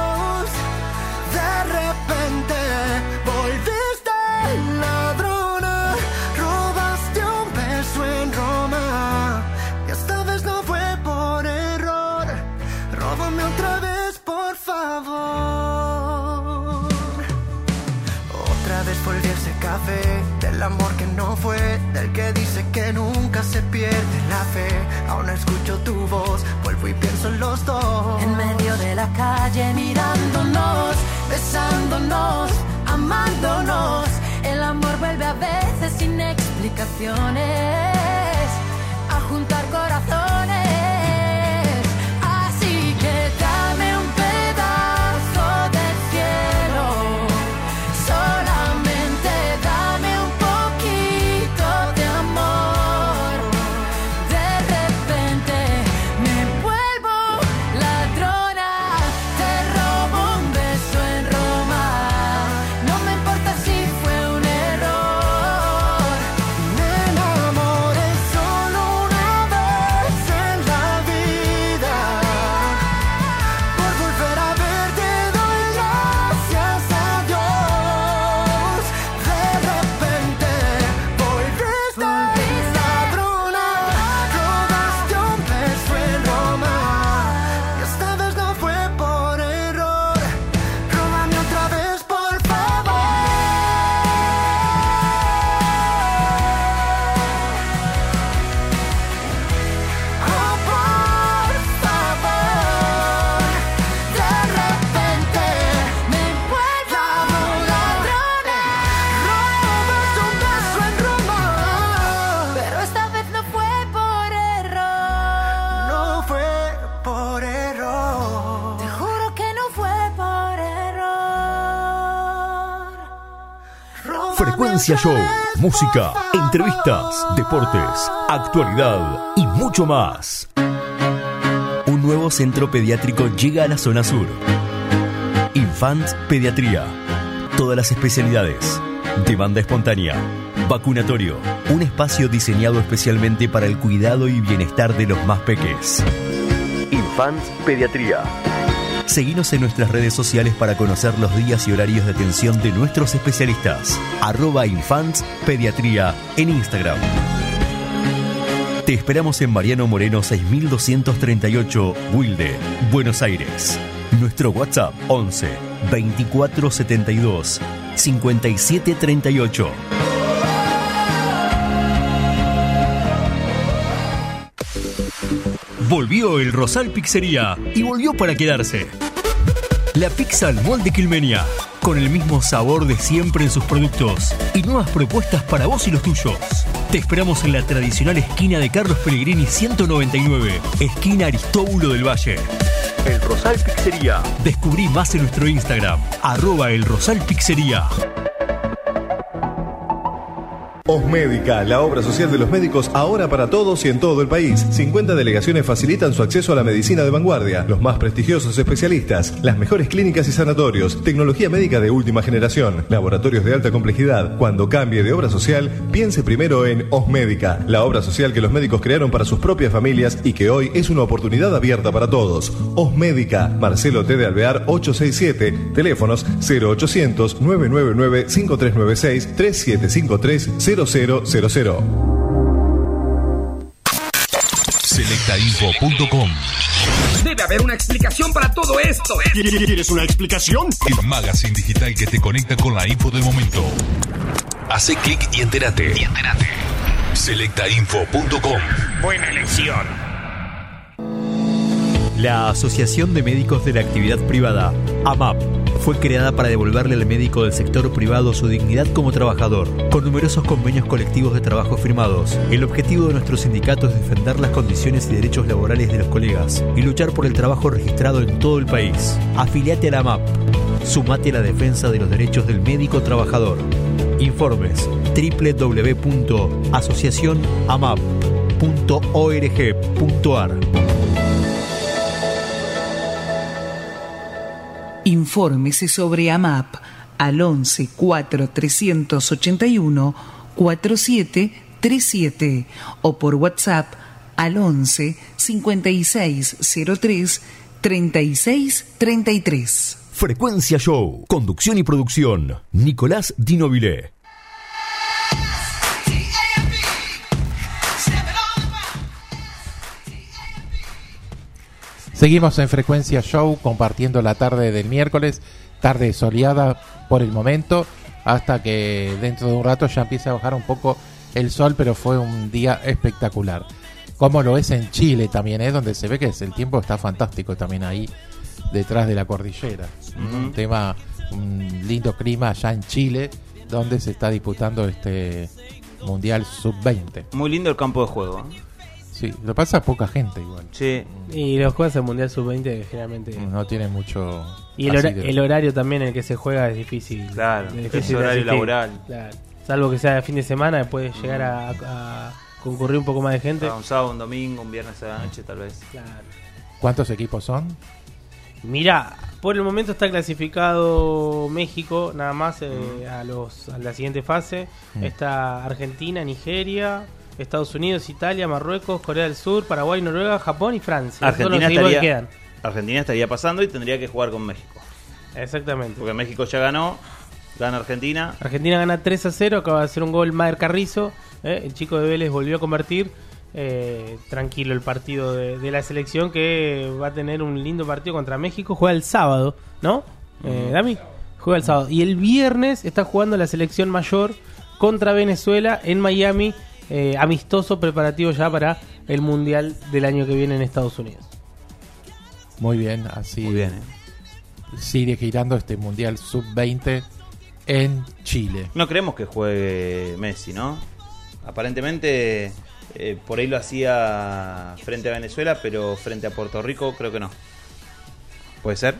De repente volviste ladrona, robaste un beso en Roma. Y esta vez no fue por error, róbame otra vez por favor. Otra vez volví a ese café, del amor que no fue, del que dice que nunca se pierde la fe. Aún escucho tu voz, vuelvo y pienso en los dos. En medio de la calle mirándonos, besándonos, amándonos. El amor vuelve a veces sin explicaciones a juntar corazones. Así que dame un pedazo de cielo. Solamente dame un poquito de amor. De repente me vuelvo ladrona, te robo un beso en Roma. No me importa si fue un error. Me enamoré solo una vez en la vida. Por volver a verte doy gracias a Dios. De repente volviste ladrona, robaste un beso en Roma. Y esta vez no fue por error, róbame otra vez por favor. Oh, por favor. De repente me vuelvo ladrona, Robaste un beso en Roma. pero esta vez no fue por error. No fue por error. Te juro que no fue por error. Frecuencia Show, música, entrevistas, deportes, actualidad y mucho más. Un nuevo centro pediátrico llega a la zona sur. Infant Pediatría. Todas las especialidades, Demanda espontánea. Vacunatorio. Un espacio diseñado especialmente para el cuidado y bienestar de los más peques. Infants Pediatría. Seguinos en nuestras redes sociales para conocer los días y horarios de atención de nuestros especialistas. @Infants Pediatría en Instagram. Te esperamos en Mariano Moreno 6238, Wilde, Buenos Aires. Nuestro WhatsApp 11 24 72 57 38. Volvió el Rosal Pizzería y volvió para quedarse. La pizza al molde quilmenia, con el mismo sabor de siempre en sus productos y nuevas propuestas para vos y los tuyos. Te esperamos en la tradicional esquina de Carlos Pellegrini 199, esquina Aristóbulo del Valle. El Rosal Pizzería. Descubrí más en nuestro Instagram, @El Rosal Pizzería. Osmédica, la obra social de los médicos ahora para todos y en todo el país. 50 delegaciones facilitan su acceso a la medicina de vanguardia, los más prestigiosos especialistas, las mejores clínicas y sanatorios, tecnología médica de última generación, laboratorios de alta complejidad. Cuando cambie de obra social, piense primero en Osmédica, la obra social que los médicos crearon para sus propias familias y que hoy es una oportunidad abierta para todos. Osmédica, Marcelo T. de Alvear 867, teléfonos 0800 999 5396 3753 0000. Selectainfo.com. Debe haber una explicación para todo esto. ¿Quieres una explicación? El magazine digital que te conecta con la info del momento. Hace clic y entérate. Selectainfo.com. Buena elección. La Asociación de Médicos de la Actividad Privada, AMAP, fue creada para devolverle al médico del sector privado su dignidad como trabajador, con numerosos convenios colectivos de trabajo firmados. El objetivo de nuestro sindicato es defender las condiciones y derechos laborales de los colegas y luchar por el trabajo registrado en todo el país. Afiliate a la AMAP. Sumate a la defensa de los derechos del médico trabajador. Informes: www.asociacionamap.org.ar. Infórmese sobre AMAP al 11 4 381 4737 o por WhatsApp al 11 5603 3633. Frecuencia Show. Conducción y producción: Nicolás Di Nobile. Seguimos en Frecuencia Show compartiendo la tarde del miércoles, tarde soleada por el momento, hasta que dentro de un rato ya empieza a bajar un poco el sol, pero fue un día espectacular. Como lo es en Chile también, donde se ve que el tiempo está fantástico también ahí detrás de la cordillera. Un lindo clima allá en Chile, donde se está disputando este Mundial Sub-20. Muy lindo el campo de juego. Sí, lo pasa poca gente igual. Sí. Y los juegos del Mundial Sub-20 generalmente no tienen mucho. Y el horario también en el que se juega es difícil. Claro, es difícil es horario laboral. Claro. Salvo que sea de fin de semana, puede llegar a concurrir un poco más de gente. Un sábado, un domingo, un viernes a la noche tal vez. Claro. ¿Cuántos equipos son? Mira, por el momento está clasificado México nada más a la siguiente fase. Está Argentina, Nigeria, Estados Unidos, Italia, Marruecos, Corea del Sur, Paraguay, Noruega, Japón y Francia. Argentina estaría pasando y tendría que jugar con México. Exactamente. Porque México ya ganó, gana Argentina. Argentina gana 3-0, acaba de hacer un gol Maher Carrizo. El chico de Vélez volvió a convertir. Tranquilo el partido de la selección, que va a tener un lindo partido contra México. Juega el sábado, ¿no? Dami, juega el sábado. Y el viernes está jugando la selección mayor contra Venezuela en Miami. Amistoso preparativo ya para el Mundial del año que viene en Estados Unidos. Muy bien, así muy bien, sigue girando este Mundial Sub-20 en Chile. No creemos que juegue Messi, ¿no? Aparentemente por ahí lo hacía frente a Venezuela, pero frente a Puerto Rico creo que no. ¿Puede ser?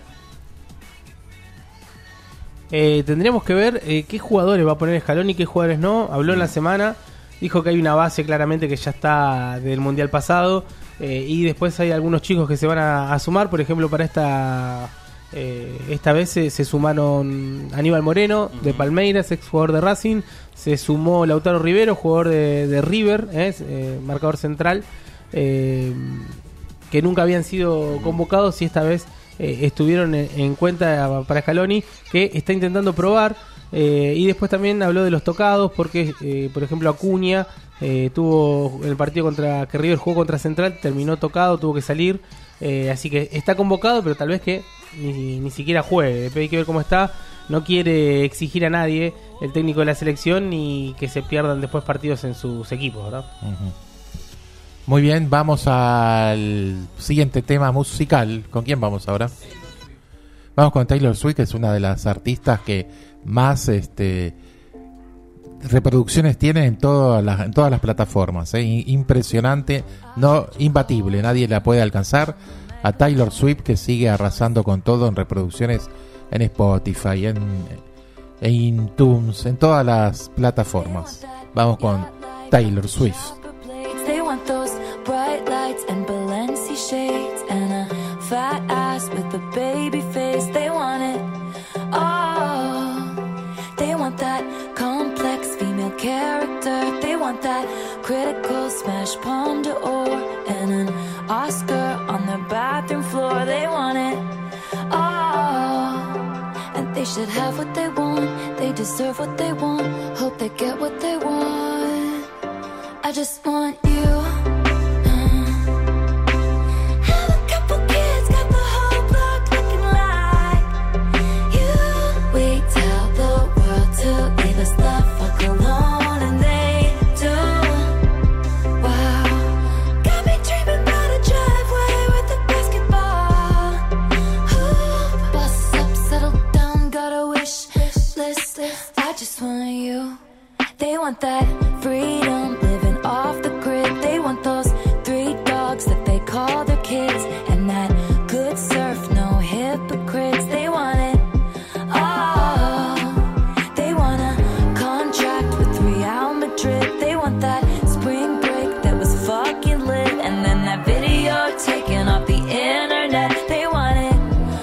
Tendríamos que ver qué jugadores va a poner Scaloni y qué jugadores no. Habló en la semana, dijo que hay una base claramente que ya está del Mundial pasado, y después hay algunos chicos que se van a sumar, por ejemplo para esta Esta vez se sumaron Aníbal Moreno, de Palmeiras, ex jugador de Racing. Se sumó Lautaro Rivero, jugador de River, marcador central, que nunca habían sido convocados y esta vez estuvieron en cuenta para Scaloni, que está intentando probar. Y después también habló de los tocados, porque por ejemplo Acuña tuvo el partido que River jugó contra Central, terminó tocado, tuvo que salir. Así que está convocado, pero tal vez que ni siquiera juegue. Hay que ver cómo está. No quiere exigir a nadie el técnico de la selección ni que se pierdan después partidos en sus equipos, ¿verdad? Uh-huh. Muy bien, vamos al siguiente tema musical. ¿Con quién vamos ahora? Vamos con Taylor Swift, que es una de las artistas que más reproducciones tiene en todas las plataformas. Impresionante, no imbatible, nadie la puede alcanzar. A Taylor Swift, que sigue arrasando con todo en reproducciones en Spotify, en iTunes, en todas las plataformas. Vamos con Taylor Swift. They want those bright lights and Balenci shades and a fat ass with a baby face. They want it all. They want that complex female character. They want that critical smash palm d'or and an Oscar on their bathroom floor. They want it all. And they should have what they want. They deserve what they want. Hope they get what they want. I just want you. Have a couple kids, got the whole block looking like you. We tell the world to leave us the fuck alone, and they do. Wow, got me dreaming about a driveway with a basketball hoop. Bust up, settle down, got a wish list. I just want you. They want that freedom, living off the grid. They want those 3 dogs that they call their kids, and that good surf, no hypocrites. They want it all. They want a contract with Real Madrid. They want that spring break that was fucking lit, and then that video taken off the internet. They want it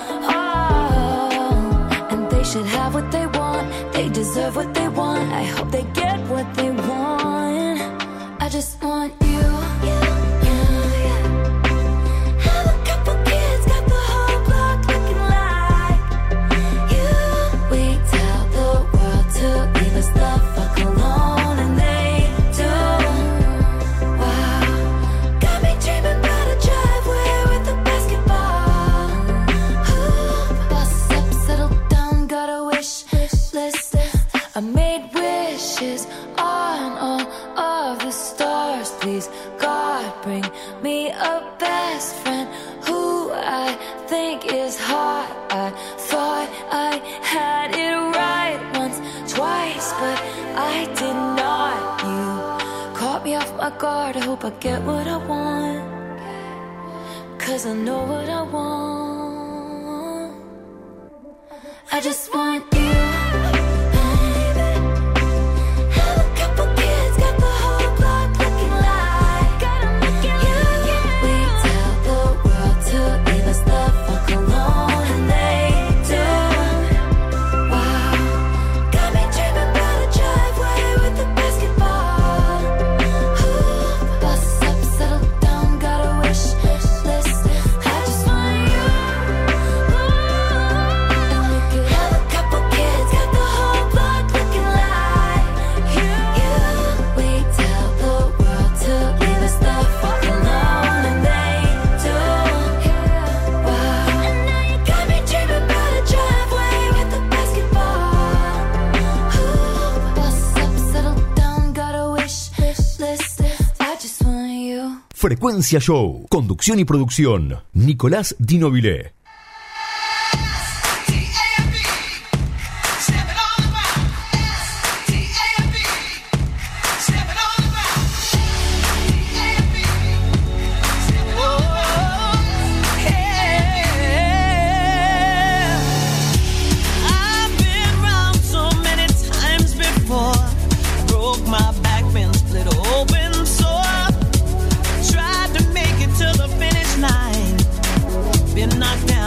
all. And they should have what they want. They deserve what they want. I hope they get what they want. I just want you. Have a couple kids, got the whole block looking like you. We tell the world to leave us the fuck alone, and they do. Wow, got me dreaming about a driveway with a basketball hoop. Bust up, settle down, got a wish list. I made wishes on all of the stars. Please, God, bring me a best friend who I think is hot. I thought I had it right once, twice, but I did not. You caught me off my guard. I hope I get what I want, 'cause I know what I want. I just want you. Frecuencia Show. Conducción y producción, Nicolás Di Nobile. Knocked down.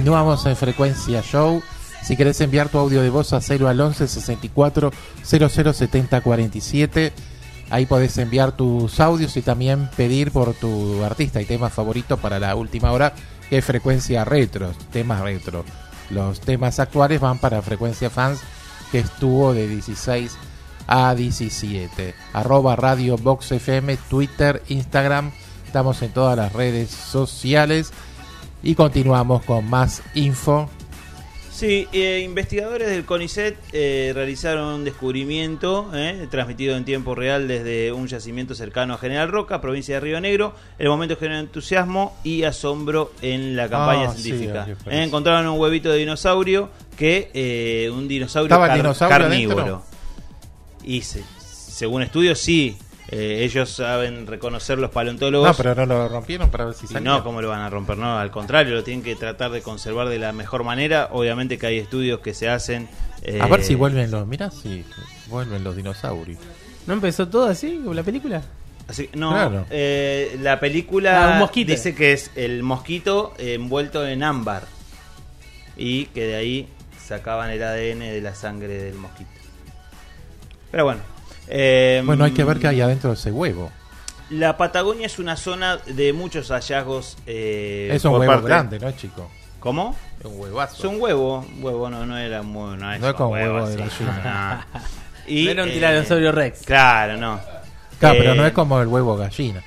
Continuamos en Frecuencia Show. Si querés enviar tu audio de voz a 0 al 11 64 00 70 47, ahí podés enviar tus audios y también pedir por tu artista y tema favorito para la última hora, que es Frecuencia Retro, temas retro. Los temas actuales van para Frecuencia Fans, que estuvo de 16 a 17. @Radio Box FM, Twitter, Instagram. Estamos en todas las redes sociales y continuamos con más info. Sí, investigadores del CONICET realizaron un descubrimiento transmitido en tiempo real desde un yacimiento cercano a General Roca, provincia de Río Negro. El momento generó entusiasmo y asombro en la campaña científica. Encontraron un huevito de dinosaurio un dinosaurio, carnívoro. Adentro? Y según estudios, sí. Ellos saben reconocer los paleontólogos. No, pero no lo rompieron para ver si salía. No, ¿cómo lo van a romper? No, al contrario, lo tienen que tratar de conservar de la mejor manera. Obviamente que hay estudios que se hacen. A ver si vuelven si vuelven los dinosaurios. ¿No empezó todo así, como la película? Así, no, claro. La película un mosquito. dice que es el mosquito envuelto en ámbar y que de ahí sacaban el ADN de la sangre del mosquito. Pero bueno. Bueno, hay que ver qué hay adentro de ese huevo. La Patagonia es una zona de muchos hallazgos. Es un huevo grande, ¿no, chico? ¿Cómo? Es un huevazo. Es un huevo. No era muy. No es como huevo así. de gallina. Y, no era un tiranosaurio Rex. Claro, no. Claro, pero no es como el huevo gallina.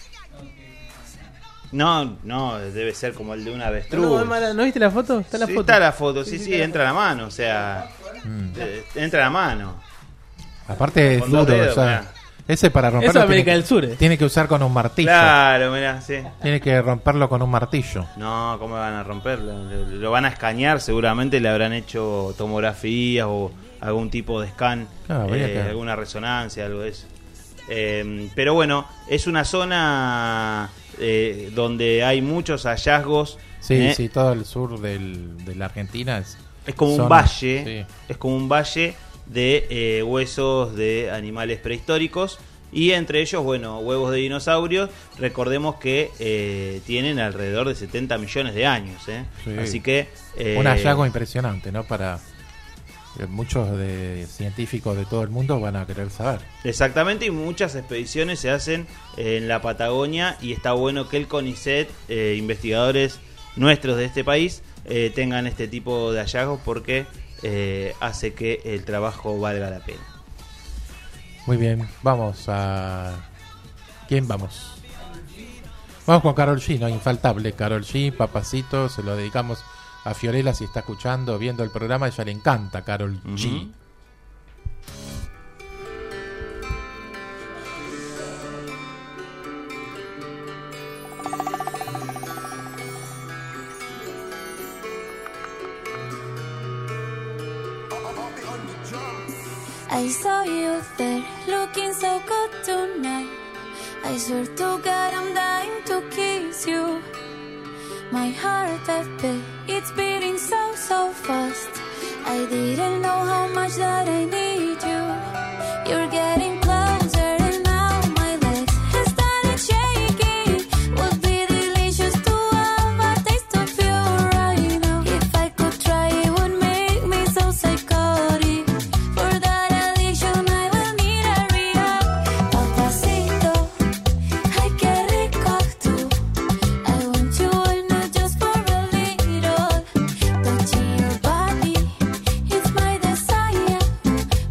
No, debe ser como el de una avestruz. ¿No viste la foto? Está la sí, foto. Está la foto, sí, entra a la mano, o sea, entra a la mano. Aparte es Con duro, dos dedos, o sea, mirá. ese para romperlo Eso es América tiene, del Sur. Tiene que usar con un martillo. Claro, mirá, sí. Tiene que romperlo con un martillo. No, ¿cómo van a romperlo? Lo van a escanear, seguramente le habrán hecho tomografías o algún tipo de scan, alguna resonancia, algo de eso. Pero bueno, es una zona donde hay muchos hallazgos. Sí, todo el sur de la Argentina es como un valle, es como un valle de huesos de animales prehistóricos y entre ellos, bueno, huevos de dinosaurios. Recordemos que tienen alrededor de 70 millones de años, Sí. Así que un hallazgo impresionante, ¿no? Para muchos científicos de todo el mundo van a querer saber. Exactamente, y muchas expediciones se hacen en la Patagonia y está bueno que el CONICET, investigadores nuestros de este país, tengan este tipo de hallazgos porque hace que el trabajo valga la pena. Muy bien, vamos a... ¿Quién vamos? Vamos con Karol G, ¿no? Infaltable, Karol G, Papacito, se lo dedicamos a Fiorella si está escuchando, viendo el programa, a ella le encanta Karol G. I saw you there, looking so good tonight. I swear to God I'm dying to kiss you. My heart that beat, it's beating so, so fast. I didn't know how much that I need you. You're getting closer and now my legs have started shaking. Would be delicious to have a taste of you right now. If I could try, it would make me so psychotic. For that addiction I will need a rehab. Papacito, ay qué rico actúo. I want you all, not just for a little. Touching your body, it's my desire.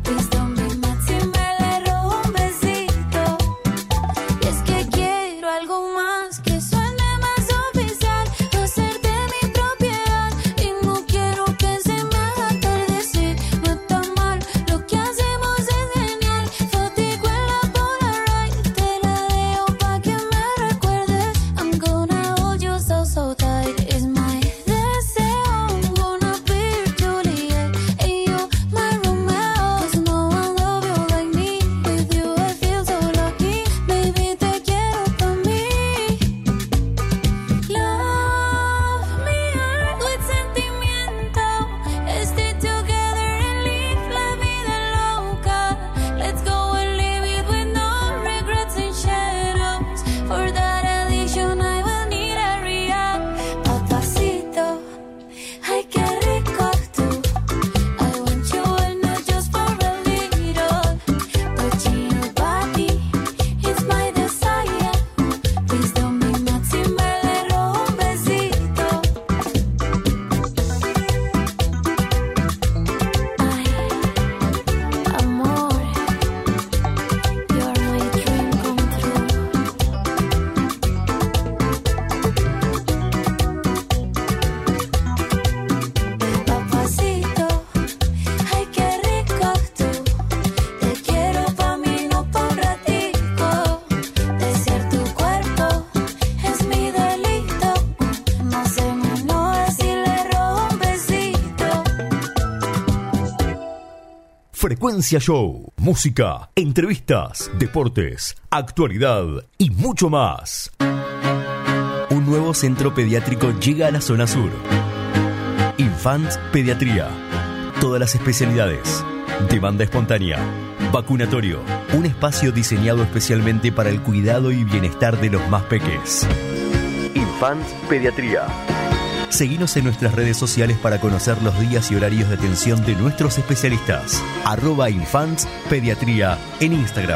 Frecuencia Show, música, entrevistas, deportes, actualidad y mucho más. Un nuevo centro pediátrico llega a la zona sur. Infants Pediatría. Todas las especialidades. Demanda espontánea. Vacunatorio. Un espacio diseñado especialmente para el cuidado y bienestar de los más peques. Infants Pediatría. Seguinos en nuestras redes sociales para conocer los días y horarios de atención de nuestros especialistas. @Infants Pediatría en Instagram.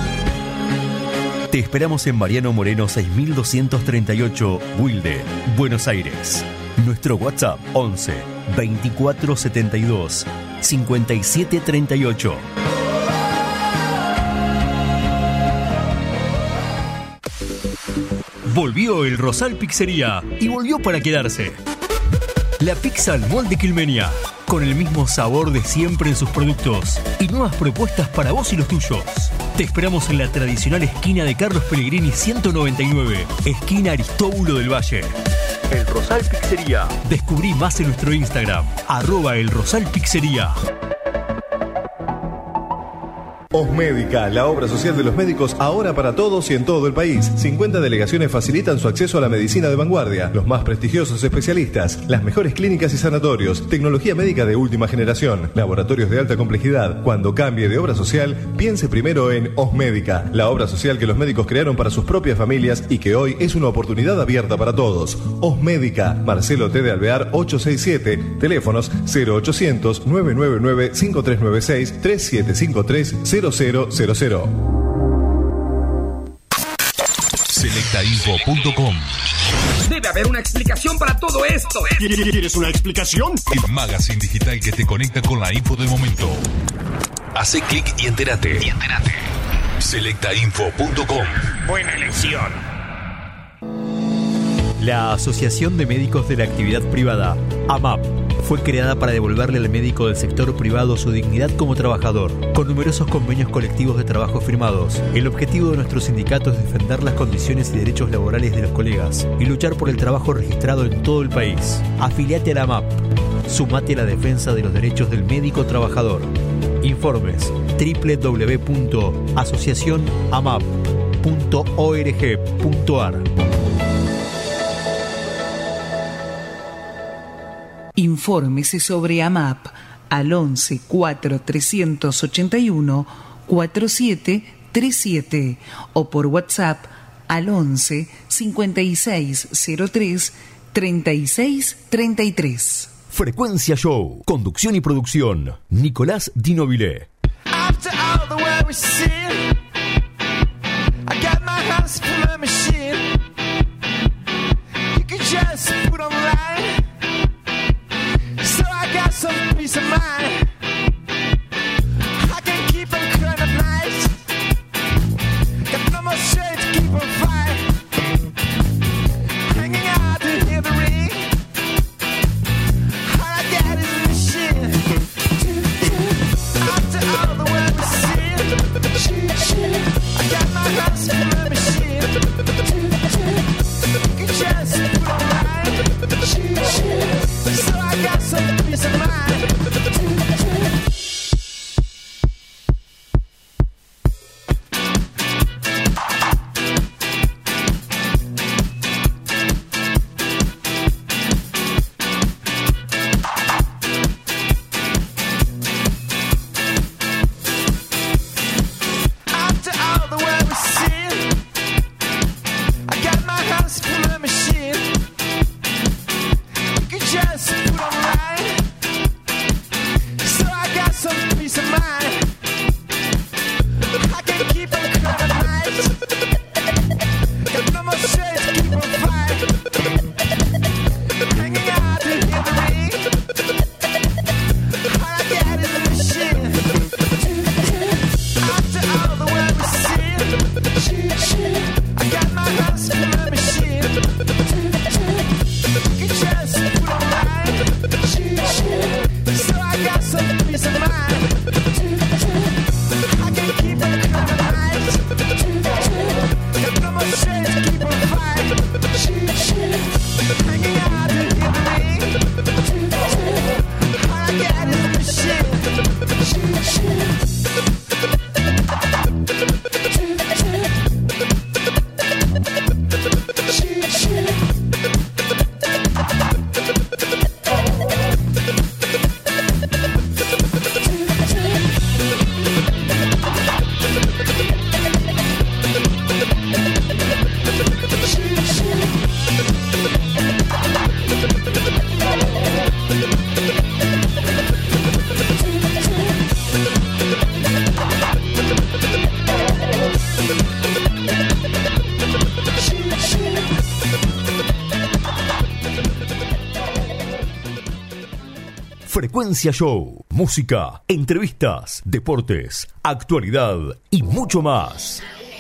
Te esperamos en Mariano Moreno 6238, Wilde, Buenos Aires. Nuestro WhatsApp 11 24 72 57 38. Volvió el Rosal Pizzería y volvió para quedarse. La pizza al molde quilmenia, con el mismo sabor de siempre en sus productos y nuevas propuestas para vos y los tuyos. Te esperamos en la tradicional esquina de Carlos Pellegrini 199, esquina Aristóbulo del Valle. El Rosal Pizzería. Descubrí más en nuestro Instagram, @El Rosal Pizzería. Osmédica, la obra social de los médicos ahora para todos y en todo el país. 50 delegaciones facilitan su acceso a la medicina de vanguardia, los más prestigiosos especialistas, las mejores clínicas y sanatorios, tecnología médica de última generación, laboratorios de alta complejidad. Cuando cambie de obra social, piense primero en Osmédica, la obra social que los médicos crearon para sus propias familias y que hoy es una oportunidad abierta para todos. Osmédica, Marcelo T. de Alvear 867, teléfonos 0800 999 5396 3753 0000. Selectainfo.com. Debe haber una explicación para todo esto. ¿Quieres una explicación? El magazine digital que te conecta con la info del momento. Hace clic y entérate. Selectainfo.com. Buena elección. La Asociación de Médicos de la Actividad Privada, AMAP, fue creada para devolverle al médico del sector privado su dignidad como trabajador, con numerosos convenios colectivos de trabajo firmados. El objetivo de nuestro sindicato es defender las condiciones y derechos laborales de los colegas y luchar por el trabajo registrado en todo el país. Afiliate a la AMAP. Sumate a la defensa de los derechos del médico trabajador. Informes: www.asociacionamap.org.ar. Infórmese sobre AMAP al 11 4 381 4737 o por WhatsApp al 11 5603 3633. Frecuencia Show, conducción y producción, Nicolás Dinovile. After all the way we see, I got my hands full of machine. You can just put online, so I got some peace of mind. I can keep on crying at night, got no more shade to keep on fight. Hanging out to hear the ring, all I got is a machine. After all the way we see, I got my hands full of machine. You can just put online, so I got some peace of mind. After all the way we see, I got my hands full of machine. You can just put online, so I got some peace of mind. I can keep on crying at night, got no more shade to keep on fight. Hanging out to hear the ring, all I got is a machine. After all the way we see, I got my hands full of machine. You can just put online, so I got some peace of mind. Frecuencia Show, música, entrevistas, deportes, actualidad y mucho más.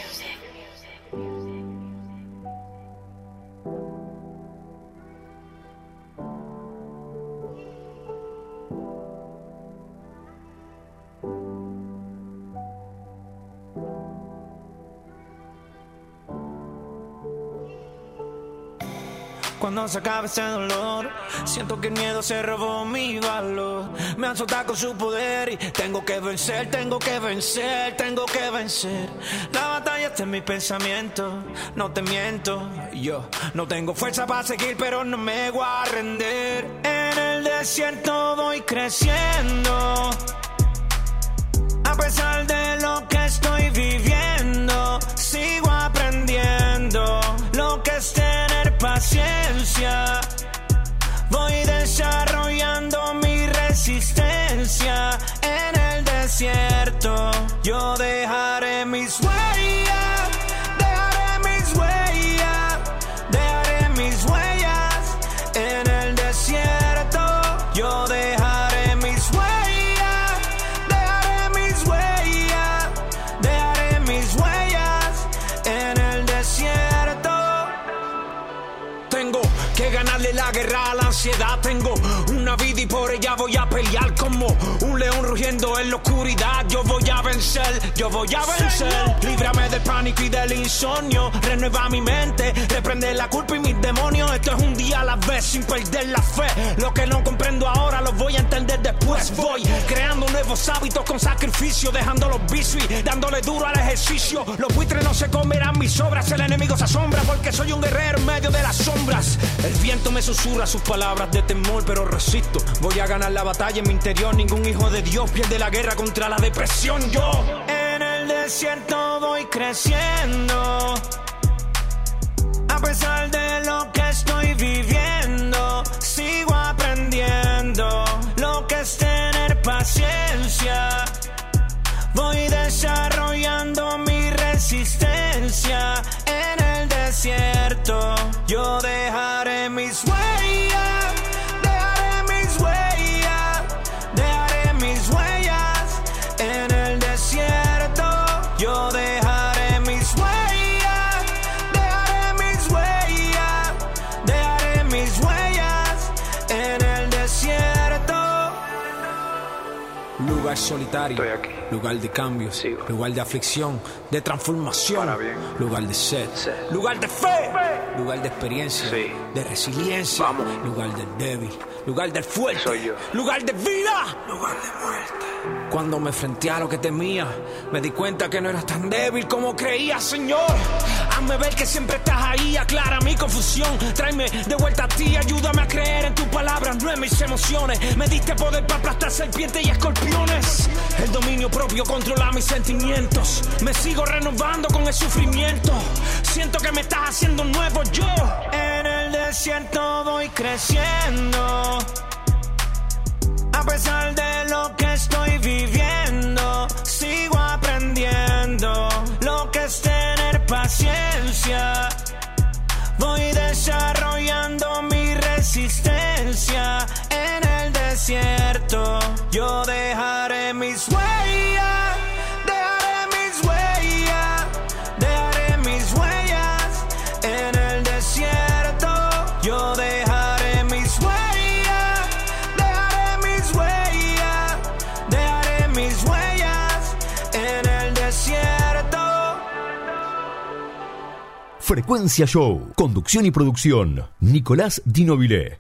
Cuando se acabe este dolor, siento que el miedo se robó mi valor. Me azota con su poder y tengo que vencer, tengo que vencer, tengo que vencer. La batalla está en mi pensamiento, no te miento. Yo no tengo fuerza para seguir, pero no me voy a rendir. En el desierto voy creciendo, a pesar de lo que estoy viviendo. Sigo aprendiendo lo que es tener paciencia. Voy desarrollando mi resistencia. En el desierto yo dejaré mis huellas, dejaré mis huellas, dejaré mis huellas. En el desierto yo dejaré mis huellas, dejaré mis huellas, dejaré mis huellas. En el desierto tengo que ganarle la guerra a la ansiedad. Tengo una vida y por ella voy a pelear como un león rugiendo en la oscuridad. Yo voy a vencer, yo voy a vencer. Líbrame del pánico y del insomnio. Renueva mi mente, reprende la culpa y mis demonios. Esto es un día a la vez sin perder la fe. Lo que no comprendo ahora lo voy a entender después. Voy creando nuevos hábitos con sacrificio, dejando los vicios y dándole duro al ejercicio. Los buitres no se comerán mis obras. El enemigo se asombra porque soy un guerrero en medio de las sombras. El viento me susurra sus palabras de temor, pero resisto. Voy a ganar la batalla en mi interior. Ningún hijo de Dios pierde la guerra contra la depresión. Yo en el desierto voy creciendo, a pesar de lo que estoy viviendo. Sigo aprendiendo lo que es tener paciencia. Voy desarrollando mi resistencia. En el desierto yo dejaré mis huellas, dejaré mis huellas, dejaré mis huellas. En el desierto yo dejaré mis huellas, dejaré mis huellas, dejaré mis huellas. En el desierto. Lugar solitario, lugar de cambio, lugar de aflicción, de transformación, lugar de sed, lugar de fe, lugar de experiencia, de resiliencia, lugar del débil, lugar del fuerte, lugar de vida, lugar de muerte. Cuando me enfrenté a lo que temía, me di cuenta que no eras tan débil como creía, Señor. Hazme ver que siempre estás ahí, aclara mi confusión. Tráeme de vuelta a ti, ayúdame a creer en tus palabras, no en mis emociones. Me diste poder para aplastar serpientes y escorpiones. El dominio propio controla mis sentimientos. Me sigo renovando con el sufrimiento. Siento que me estás haciendo nuevo yo. En el desierto voy creciendo, a pesar de lo que estoy viviendo. Sigo aprendiendo lo que es tener paciencia. Voy desarrollando mi resistencia. En el desierto yo dejaré mis huellas, dejaré mis huellas, dejaré mis huellas. En el desierto yo dejaré mis huellas, dejaré mis huellas, dejaré mis huellas. En el desierto. Frecuencia Show, conducción y producción, Nicolás Di Nobile.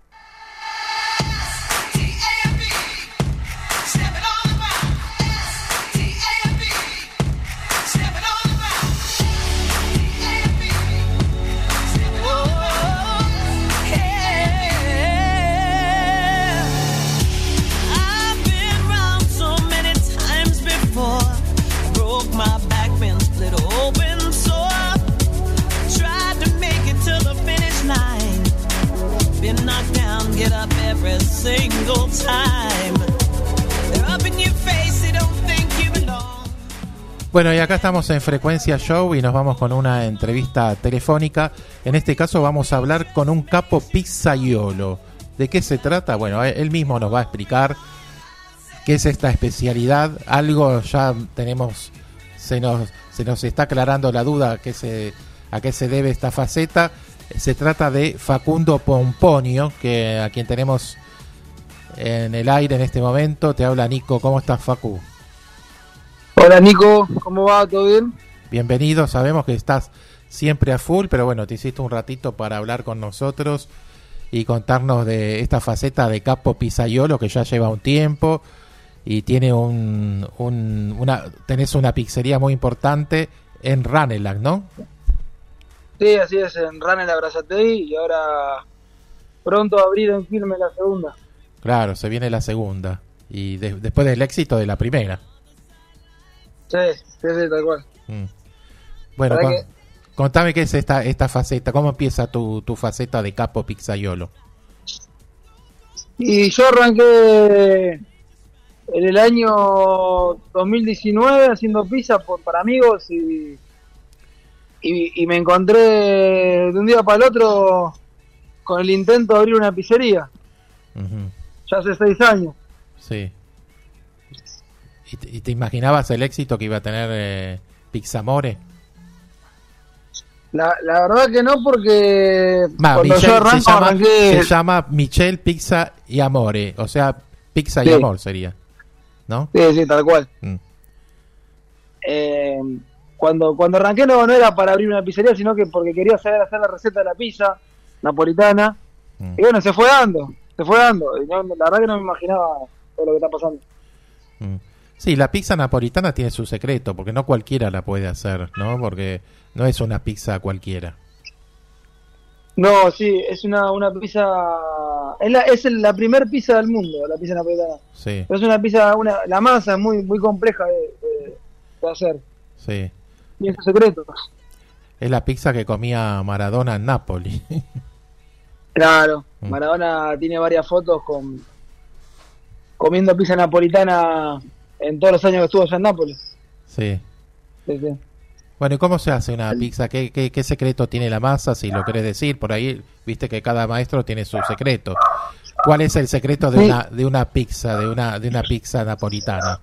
Single time. They're up in your face, they don't think you belong. Bueno, y acá estamos en Frecuencia Show y nos vamos con una entrevista telefónica. En este caso vamos a hablar con un capo pizzaiolo. ¿De qué se trata? Bueno, él mismo nos va a explicar. qué es esta especialidad. Algo ya tenemos, se nos está aclarando la duda a qué se debe esta faceta. Se trata de Facundo Pomponio, que a quien tenemos en el aire en este momento. Te habla Nico. ¿Cómo estás, Facu? Hola Nico, ¿cómo va? ¿Todo bien? Bienvenido, sabemos que estás siempre a full, pero bueno, te hiciste un ratito para hablar con nosotros y contarnos de esta faceta de Capo Pizzaiolo, que ya lleva un tiempo y tiene tenés una pizzería muy importante en Ranelagh, ¿no? Sí, así es, en Ranelagh Brazatei, y ahora pronto a abrir en Quilmes la segunda. Claro, se viene la segunda y después del éxito de la primera. Sí, tal cual. Bueno, ¿Verdad que? Contame qué es esta faceta, cómo empieza tu faceta de Capo Pizzaiolo. Y yo arranqué en el año 2019 haciendo pizza para amigos y me encontré de un día para el otro con el intento de abrir una pizzería. Ya hace 6 años. Sí. ¿Y te imaginabas el éxito que iba a tener Pizzamore? La verdad que no, porque cuando Michel, yo arranqué... se llama Michel Pizza y Amore, o sea, pizza y amor sería, ¿no? Sí, tal cual. Cuando arranqué no era para abrir una pizzería, sino que porque quería saber hacer la receta de la pizza napolitana. Y bueno, se fue dando. Y no, la verdad que no me imaginaba todo lo que está pasando. Sí, la pizza napolitana tiene su secreto, porque no cualquiera la puede hacer, ¿no? Porque no es una pizza cualquiera. No, sí, es una pizza... Es la primer pizza del mundo, la pizza napolitana. Sí. Pero es una pizza... la masa es muy compleja de hacer. Sí. Y es su secreto. Es la pizza que comía Maradona en Nápoli. Claro, Maradona tiene varias fotos comiendo pizza napolitana en todos los años que estuvo allá en Nápoles. Sí. Sí. Bueno, ¿y cómo se hace una pizza? ¿Qué secreto tiene la masa, si lo querés decir? Por ahí, viste que cada maestro tiene su secreto. ¿Cuál es el secreto de una pizza, de una pizza napolitana?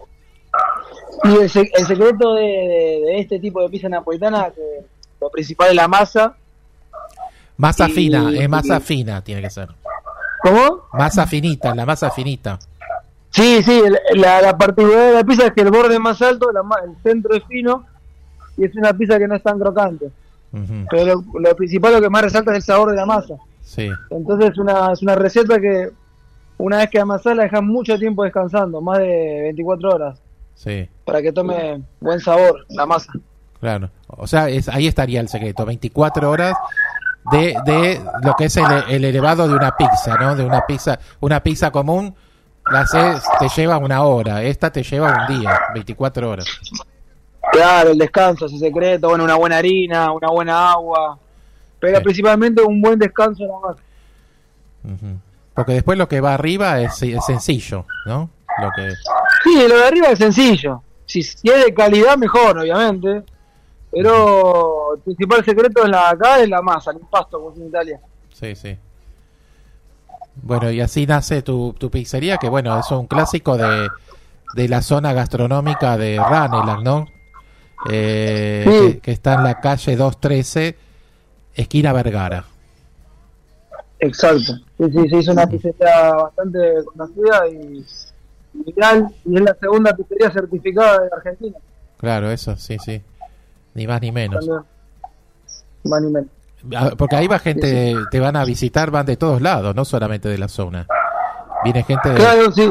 Y el secreto de este tipo de pizza napolitana, que lo principal es la masa. Masa fina, es masa fina, tiene que ser. ¿Cómo? Masa finita, la masa finita. Sí, la particularidad de la pizza es que el borde es más alto, el centro es fino, y es una pizza que no es tan crocante. Pero lo principal, lo que más resalta es el sabor de la masa. Sí. Entonces es una receta que una vez que amasás la dejas mucho tiempo descansando, más de 24 horas. Sí. Para que tome buen sabor la masa. Claro. O sea, ahí estaría el secreto, 24 horas de lo que es el elevado de una pizza, ¿no? De una pizza común, te lleva 1 hora, esta te lleva un día, 24 horas. Claro, el descanso es el secreto, bueno, una buena harina, una buena agua, pero principalmente un buen descanso en la masa. Porque después lo que va arriba es sencillo, ¿no? Sí, lo de arriba es sencillo. Si es de calidad, mejor, obviamente. Pero el principal secreto es la masa, el impasto, como en Italia. Sí. Bueno, y así nace tu pizzería, que bueno, es un clásico de la zona gastronómica de Ranelagh, ¿no? Que está en la calle 213, esquina Vergara. Exacto. Sí, se hizo una pizzería bastante conocida y viral, y es la segunda pizzería certificada de Argentina. Claro, eso, sí. Ni más ni menos. Más ni menos. Porque ahí va gente, te van a visitar, van de todos lados, no solamente de la zona. Viene gente de... Claro, sí.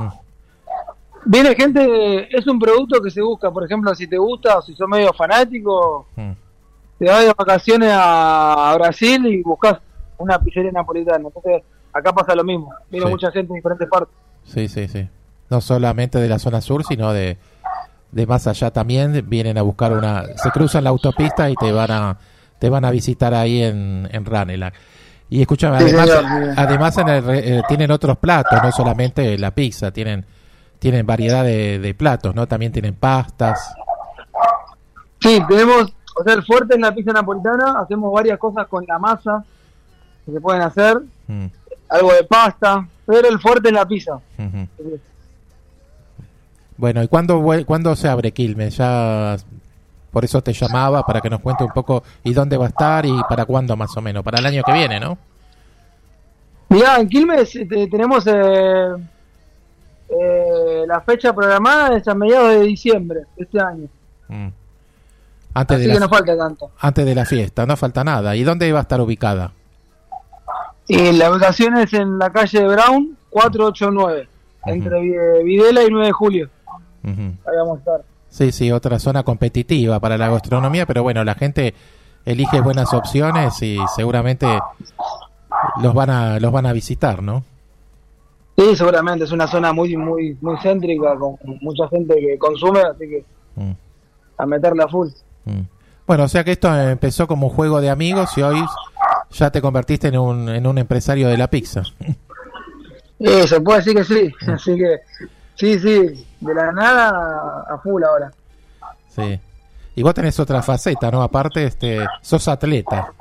Viene gente, es un producto que se busca, por ejemplo, si te gusta o si sos medio fanático, te vas de vacaciones a Brasil y buscas una pizzería napolitana. Entonces, acá pasa lo mismo. Viene mucha gente de diferentes partes. Sí. No solamente de la zona sur, sino de más allá también. Vienen a buscar se cruzan la autopista y te van a visitar ahí en Ranelagh. Y escúchame, además tienen otros platos, no solamente la pizza, tienen variedad de platos, ¿no? También tienen pastas. Sí, tenemos, o sea, el fuerte en la pizza napolitana, hacemos varias cosas con la masa que se pueden hacer, algo de pasta, pero el fuerte es la pizza. Bueno, ¿y cuándo se abre Quilmes? Ya por eso te llamaba, para que nos cuente un poco y dónde va a estar y para cuándo más o menos. Para el año que viene, ¿no? Mirá, en Quilmes tenemos la fecha programada es a mediados de diciembre de este año. Antes Así de que la, no falta tanto. antes de la fiesta, no falta nada. ¿Y dónde va a estar ubicada? Y la ubicación es en la calle Brown 489, entre Videla y 9 de julio. Ujú. Ahí vamos a estar. Sí, otra zona competitiva para la gastronomía, pero bueno, la gente elige buenas opciones y seguramente los van a visitar, ¿no? Sí, seguramente, es una zona muy céntrica, con mucha gente que consume, así que a meterla full. Bueno, o sea que esto empezó como un juego de amigos y hoy ya te convertiste en un empresario de la pizza. Se puede decir que sí, así que sí, de la nada a full ahora. Sí. Y vos tenés otra faceta, ¿no? Aparte, sos atleta.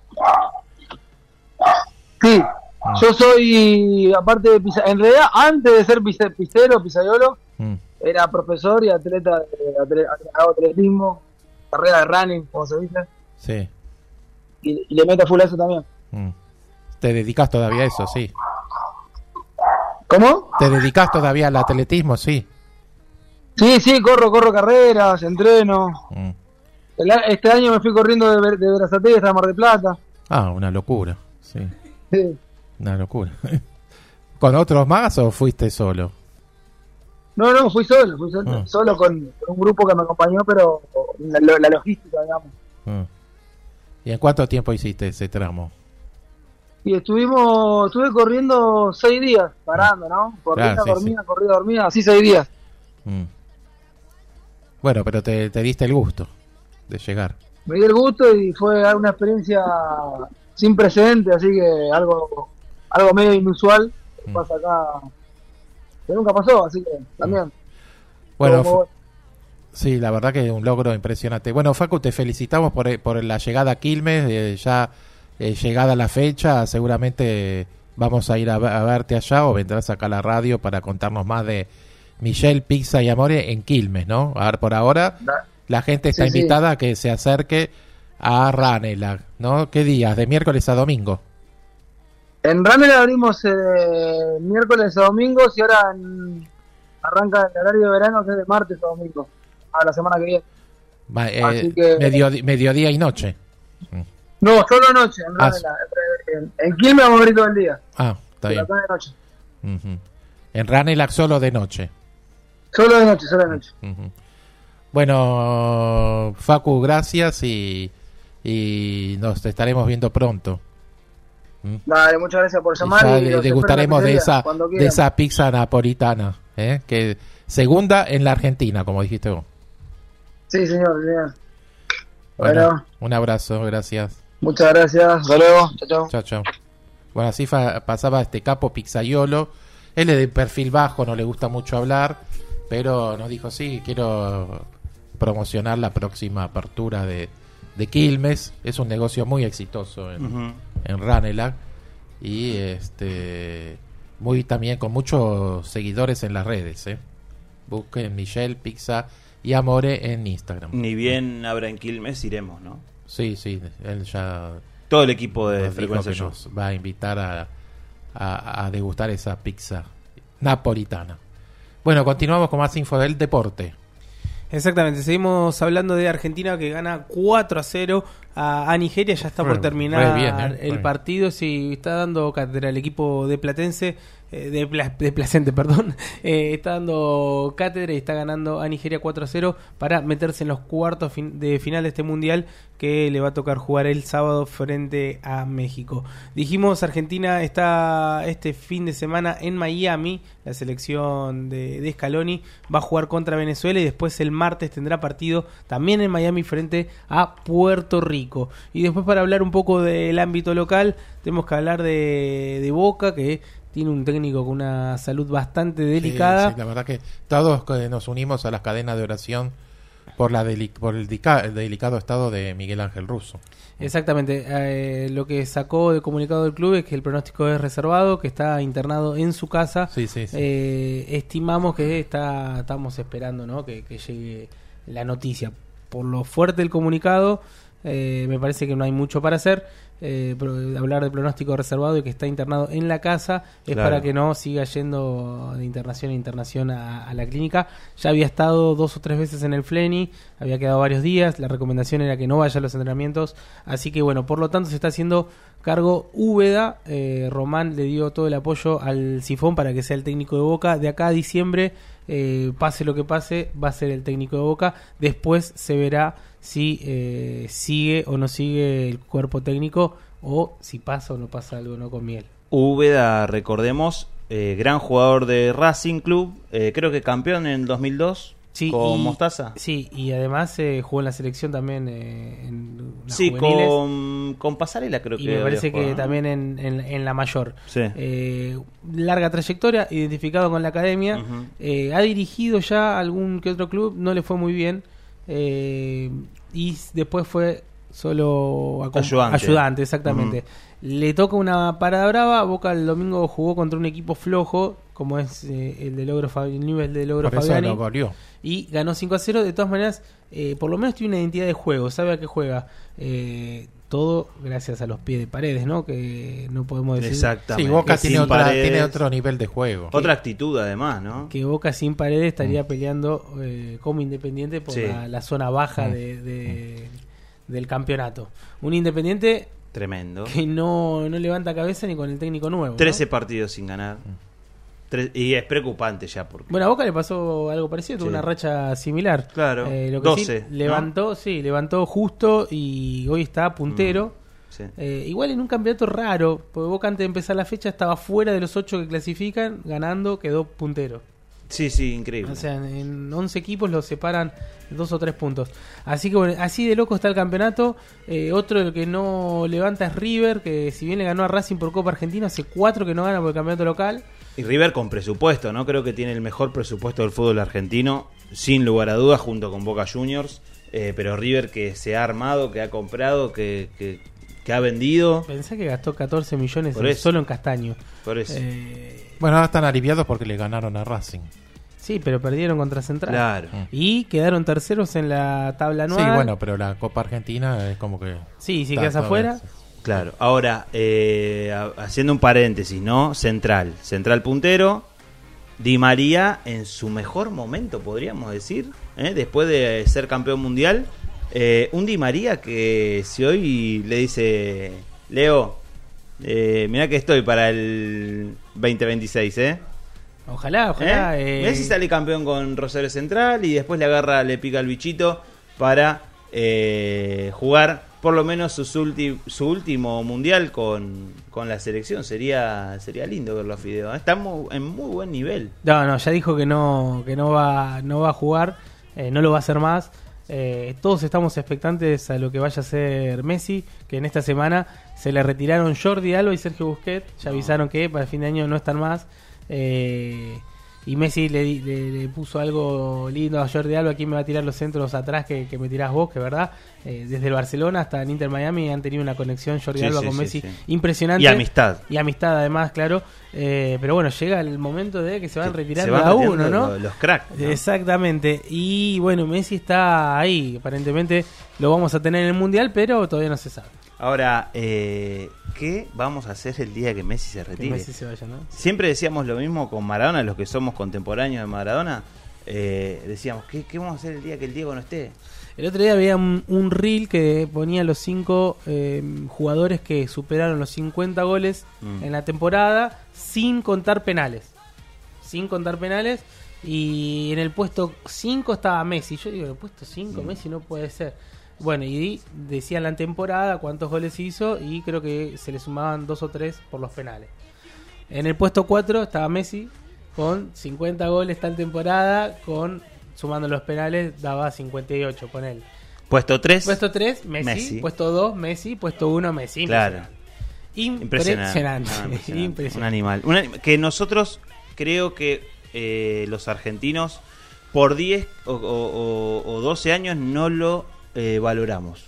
Sí, yo soy, aparte de en realidad, antes de ser pizzaiolo, era profesor y atleta, hago atletismo, carrera de running, como se dice, Sí. y le meto full a eso también. ¿Te dedicas todavía a eso? Sí. ¿Cómo? ¿Te dedicas todavía al atletismo? Sí. Sí, corro carreras, entreno. Este año me fui corriendo de Berazategui hasta Mar del Plata. Ah, una locura. Sí. Sí. Una locura. ¿Con otros más o fuiste solo? No, fui solo, solo con un grupo que me acompañó, pero la logística, digamos. ¿Y en cuánto tiempo hiciste ese tramo? Y estuve corriendo 6 días, parando, ¿no? Corrida, dormida, así 6 días. Bueno, pero te diste el gusto de llegar. Me di el gusto y fue una experiencia sin precedentes, así que algo medio inusual que pasa acá, que nunca pasó, así que también. Bueno, Como- sí, la verdad que es un logro impresionante. Bueno, Facu, te felicitamos por la llegada a Quilmes, ya llegada la fecha, seguramente vamos a ir a verte allá o vendrás acá a la radio para contarnos más de Michelle Pizza y Amore en Quilmes, ¿no? A ver, por ahora la gente está Sí. invitada a que se acerque a Ranelagh, ¿no? ¿Qué días? ¿De miércoles a domingo? En Ranel abrimos miércoles a domingos y ahora arranca el horario de verano, que es de martes a domingo, a la semana que viene. Así que- Mediodía y noche. No, solo noche, en Ah, Ranel. En Quilmes vamos a abrir todo el día. Ah, está pero bien. acá de noche. Ujú. En Ranelagh solo de noche. Solo de noche. Ujú. Bueno, Facu, gracias y nos estaremos viendo pronto. Dale, muchas gracias por llamar. Ya y los espero en la degustaremos de pizzería, esa cuando de quieran. esa pizza napolitana, que segunda en la Argentina, como dijiste vos. Sí, señor. Bueno, Bueno. un abrazo, gracias. Muchas gracias. Hasta luego. Chao. Chao. Bueno, así pasaba este capo pizzaiolo. Él es de perfil bajo, no le gusta mucho hablar, pero nos dijo, sí, quiero promocionar la próxima apertura de Quilmes. Es un negocio muy exitoso en Ranelagh y muy también con muchos seguidores en las redes. Busquen Michelle Pizza y Amore en Instagram. Ni bien abra en Quilmes, iremos, ¿no? Sí, él ya... Todo el equipo de nos dijo Frecuencia que Show. nos va a invitar a degustar esa pizza napolitana. Bueno, continuamos con más info del deporte. Exactamente, seguimos hablando de Argentina que gana 4-0 a Nigeria, ya está por terminar Re bien, el bien. partido, sí, está dando cátedra el equipo de Platense, de Placente, perdón, está dando cátedra y está ganando a Nigeria 4-0 para meterse en los cuartos de final de este mundial que le va a tocar jugar el sábado frente a México. Dijimos, Argentina está este fin de semana en Miami, la selección de Scaloni va a jugar contra Venezuela y después el martes tendrá partido también en Miami frente a Puerto Rico. Y después, para hablar un poco del ámbito local, tenemos que hablar de Boca, que tiene un técnico con una salud bastante delicada. Sí, la verdad que todos nos unimos a las cadenas de oración por el delicado estado de Miguel Ángel Russo. Exactamente, lo que sacó de comunicado del club es que el pronóstico es reservado, que está internado en su casa. Sí. Estimamos que estamos esperando, ¿no? que llegue la noticia. Por lo fuerte del comunicado, me parece que no hay mucho para hacer. Hablar de pronóstico reservado y que está internado en la casa es Claro. para que no siga yendo de internación en internación a la clínica. Ya había estado 2 o 3 veces en el Fleni, había quedado varios días, la recomendación era que no vaya a los entrenamientos, así que bueno, por lo tanto se está haciendo cargo Úbeda. Román le dio todo el apoyo al Sifón para que sea el técnico de Boca de acá a diciembre. Pase lo que pase, va a ser el técnico de Boca. Después se verá si sigue o no sigue el cuerpo técnico, o si pasa o no pasa algo, ¿no?, con Miel. Úbeda, recordemos, gran jugador de Racing Club, creo que campeón en el 2002 con Mostaza. Sí, y además jugó en la selección también en las Sí, juveniles. con Pasarela creo Y que me parece había que jugado, ¿no? también en la mayor. Sí. Larga trayectoria, identificado con la academia. Ujú. Ha dirigido ya algún que otro club, no le fue muy bien. Y después fue solo ayudante, exactamente. Le toca una parada brava. Boca el domingo jugó contra un equipo flojo, como es el nivel de Logro Por eso Fabiani. lo goleó. Y ganó 5-0. De todas maneras, por lo menos tiene una identidad de juego, sabe a qué juega. Todo gracias a los pies de Paredes, ¿no? Que no podemos decir. Exactamente. Sí, Boca Que tiene sin Paredes, tiene otro nivel de juego. otra actitud además, ¿no? Que Boca sin Paredes estaría peleando como Independiente por Sí. la zona baja del campeonato. Un Independiente Tremendo. que no levanta cabeza ni con el técnico nuevo, ¿no? 13 partidos sin ganar. Y es preocupante ya porque Bueno, a Boca le pasó algo parecido, tuvo Sí. una racha similar. Claro, Lo que 12, sí, levantó justo y hoy está puntero. sí. Igual en un campeonato raro, porque Boca antes de empezar la fecha estaba fuera de los 8 que clasifican, ganando, quedó puntero. Sí, increíble. O sea, en 11 equipos los separan 2 o 3 puntos. Así que bueno, así de loco está el campeonato. Otro que no levanta es River, que si bien le ganó a Racing por Copa Argentina, hace 4 que no gana por el campeonato local. Y River con presupuesto, ¿no? Creo que tiene el mejor presupuesto del fútbol argentino, sin lugar a dudas, junto con Boca Juniors. Pero River que se ha armado, que ha comprado, que ha vendido. Pensé que gastó 14 millones Por eso. solo en Castaño. Por eso. Bueno, ahora están aliviados porque le ganaron a Racing. Sí, pero perdieron contra Central. Claro. Y quedaron terceros en la tabla anual. Sí, bueno, pero la Copa Argentina es como que... Sí, si está quedas todo afuera. eso. Claro. Ahora, haciendo un paréntesis, ¿no? Central puntero. Di María en su mejor momento, podríamos decir, después de ser campeón mundial. Un Di María que si hoy le dice, Leo, mirá que estoy para el 2026, Ojalá. Messi sale campeón con Rosario Central y después le pica el bichito para jugar por lo menos su último mundial con la selección. Sería lindo verlo a Fideo. Está en muy buen nivel. No, ya dijo que no va a jugar, no lo va a hacer más. Todos estamos expectantes a lo que vaya a hacer Messi, que en esta semana se le retiraron Jordi Alba y Sergio Busquets. Ya avisaron que para el fin de año no están más. Y Messi le puso algo lindo a Jordi Alba: ¿quién me va a tirar los centros atrás que me tirás vos? Que verdad, desde el Barcelona hasta el Inter Miami han tenido una conexión Jordi Alba con Messi impresionante. Y amistad. Y amistad además, claro. Pero bueno, llega el momento de que se van retirando van a retirando uno, ¿no? los cracks, ¿no? Exactamente. Y bueno, Messi está ahí. Aparentemente lo vamos a tener en el Mundial, pero todavía no se sabe. Ahora, ¿qué vamos a hacer el día que Messi se retire? Que Messi se vaya, ¿no? Siempre decíamos lo mismo con Maradona, los que somos contemporáneos de Maradona. Decíamos, ¿qué vamos a hacer el día que el Diego no esté? El otro día había un reel que ponía los 5 jugadores que superaron los 50 goles en la temporada sin contar penales. Y en el puesto 5 estaba Messi. Yo digo, en el puesto 5 Messi no puede ser. Bueno, y decían la temporada cuántos goles hizo y creo que se le sumaban 2 o 3 por los penales. En el puesto 4 estaba Messi con 50 goles tal temporada, sumando los penales daba 58 con él. Puesto 3. Puesto 3, Messi. Puesto 2, Messi. Puesto 1, Messi. Claro. Impresionante. Un animal. Que nosotros creo que los argentinos por 10 o 12 años no lo valoramos.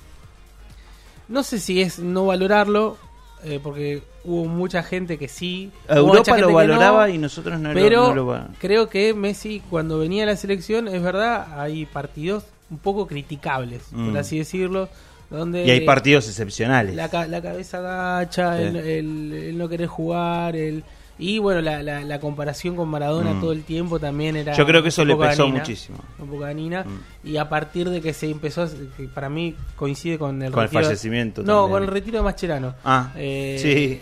No sé si es no valorarlo, porque hubo mucha gente que sí. Europa lo valoraba y nosotros no lo valoramos. Creo que Messi, cuando venía a la selección, es verdad, hay partidos un poco criticables, por así decirlo. Donde y hay partidos excepcionales. La cabeza agacha, Sí. el no querer jugar, y bueno, la comparación con Maradona todo el tiempo también era. Yo creo que eso un le poco pesó dañina, muchísimo. Un poco dañina. Y a partir de que se empezó, que para mí coincide con el Con el retiro. fallecimiento No, también. con el retiro de Mascherano. Sí.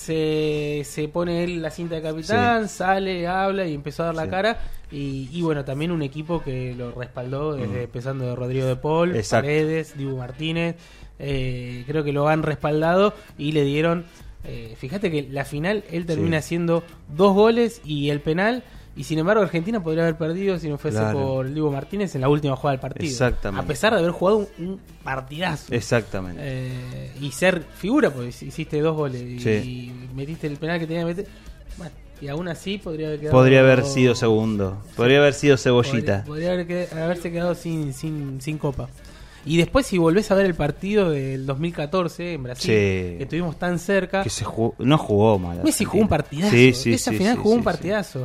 Se pone él la cinta de capitán, sale, habla y empezó a dar la cara. Y bueno, también un equipo que lo respaldó, desde empezando de Rodrigo de Paul, Exacto. Paredes, Dibu Martínez. Creo que lo han respaldado y le dieron. Fíjate que la final él termina haciendo 2 goles y el penal. Y sin embargo, Argentina podría haber perdido si no fuese por Dibu Martínez en la última jugada del partido. Exactamente. A pesar de haber jugado un partidazo. Exactamente. Y ser figura, pues hiciste 2 goles y Sí. metiste el penal que tenía que meter. Bueno, y aún así podría haber quedado. Podría haber sido segundo. Podría haber sido cebollita. Podría haberse quedado sin copa. Y después, si volvés a ver el partido del 2014 en Brasil, que estuvimos tan cerca. Que no jugó mal. Messi jugó un partidazo. Esa final jugó un partidazo.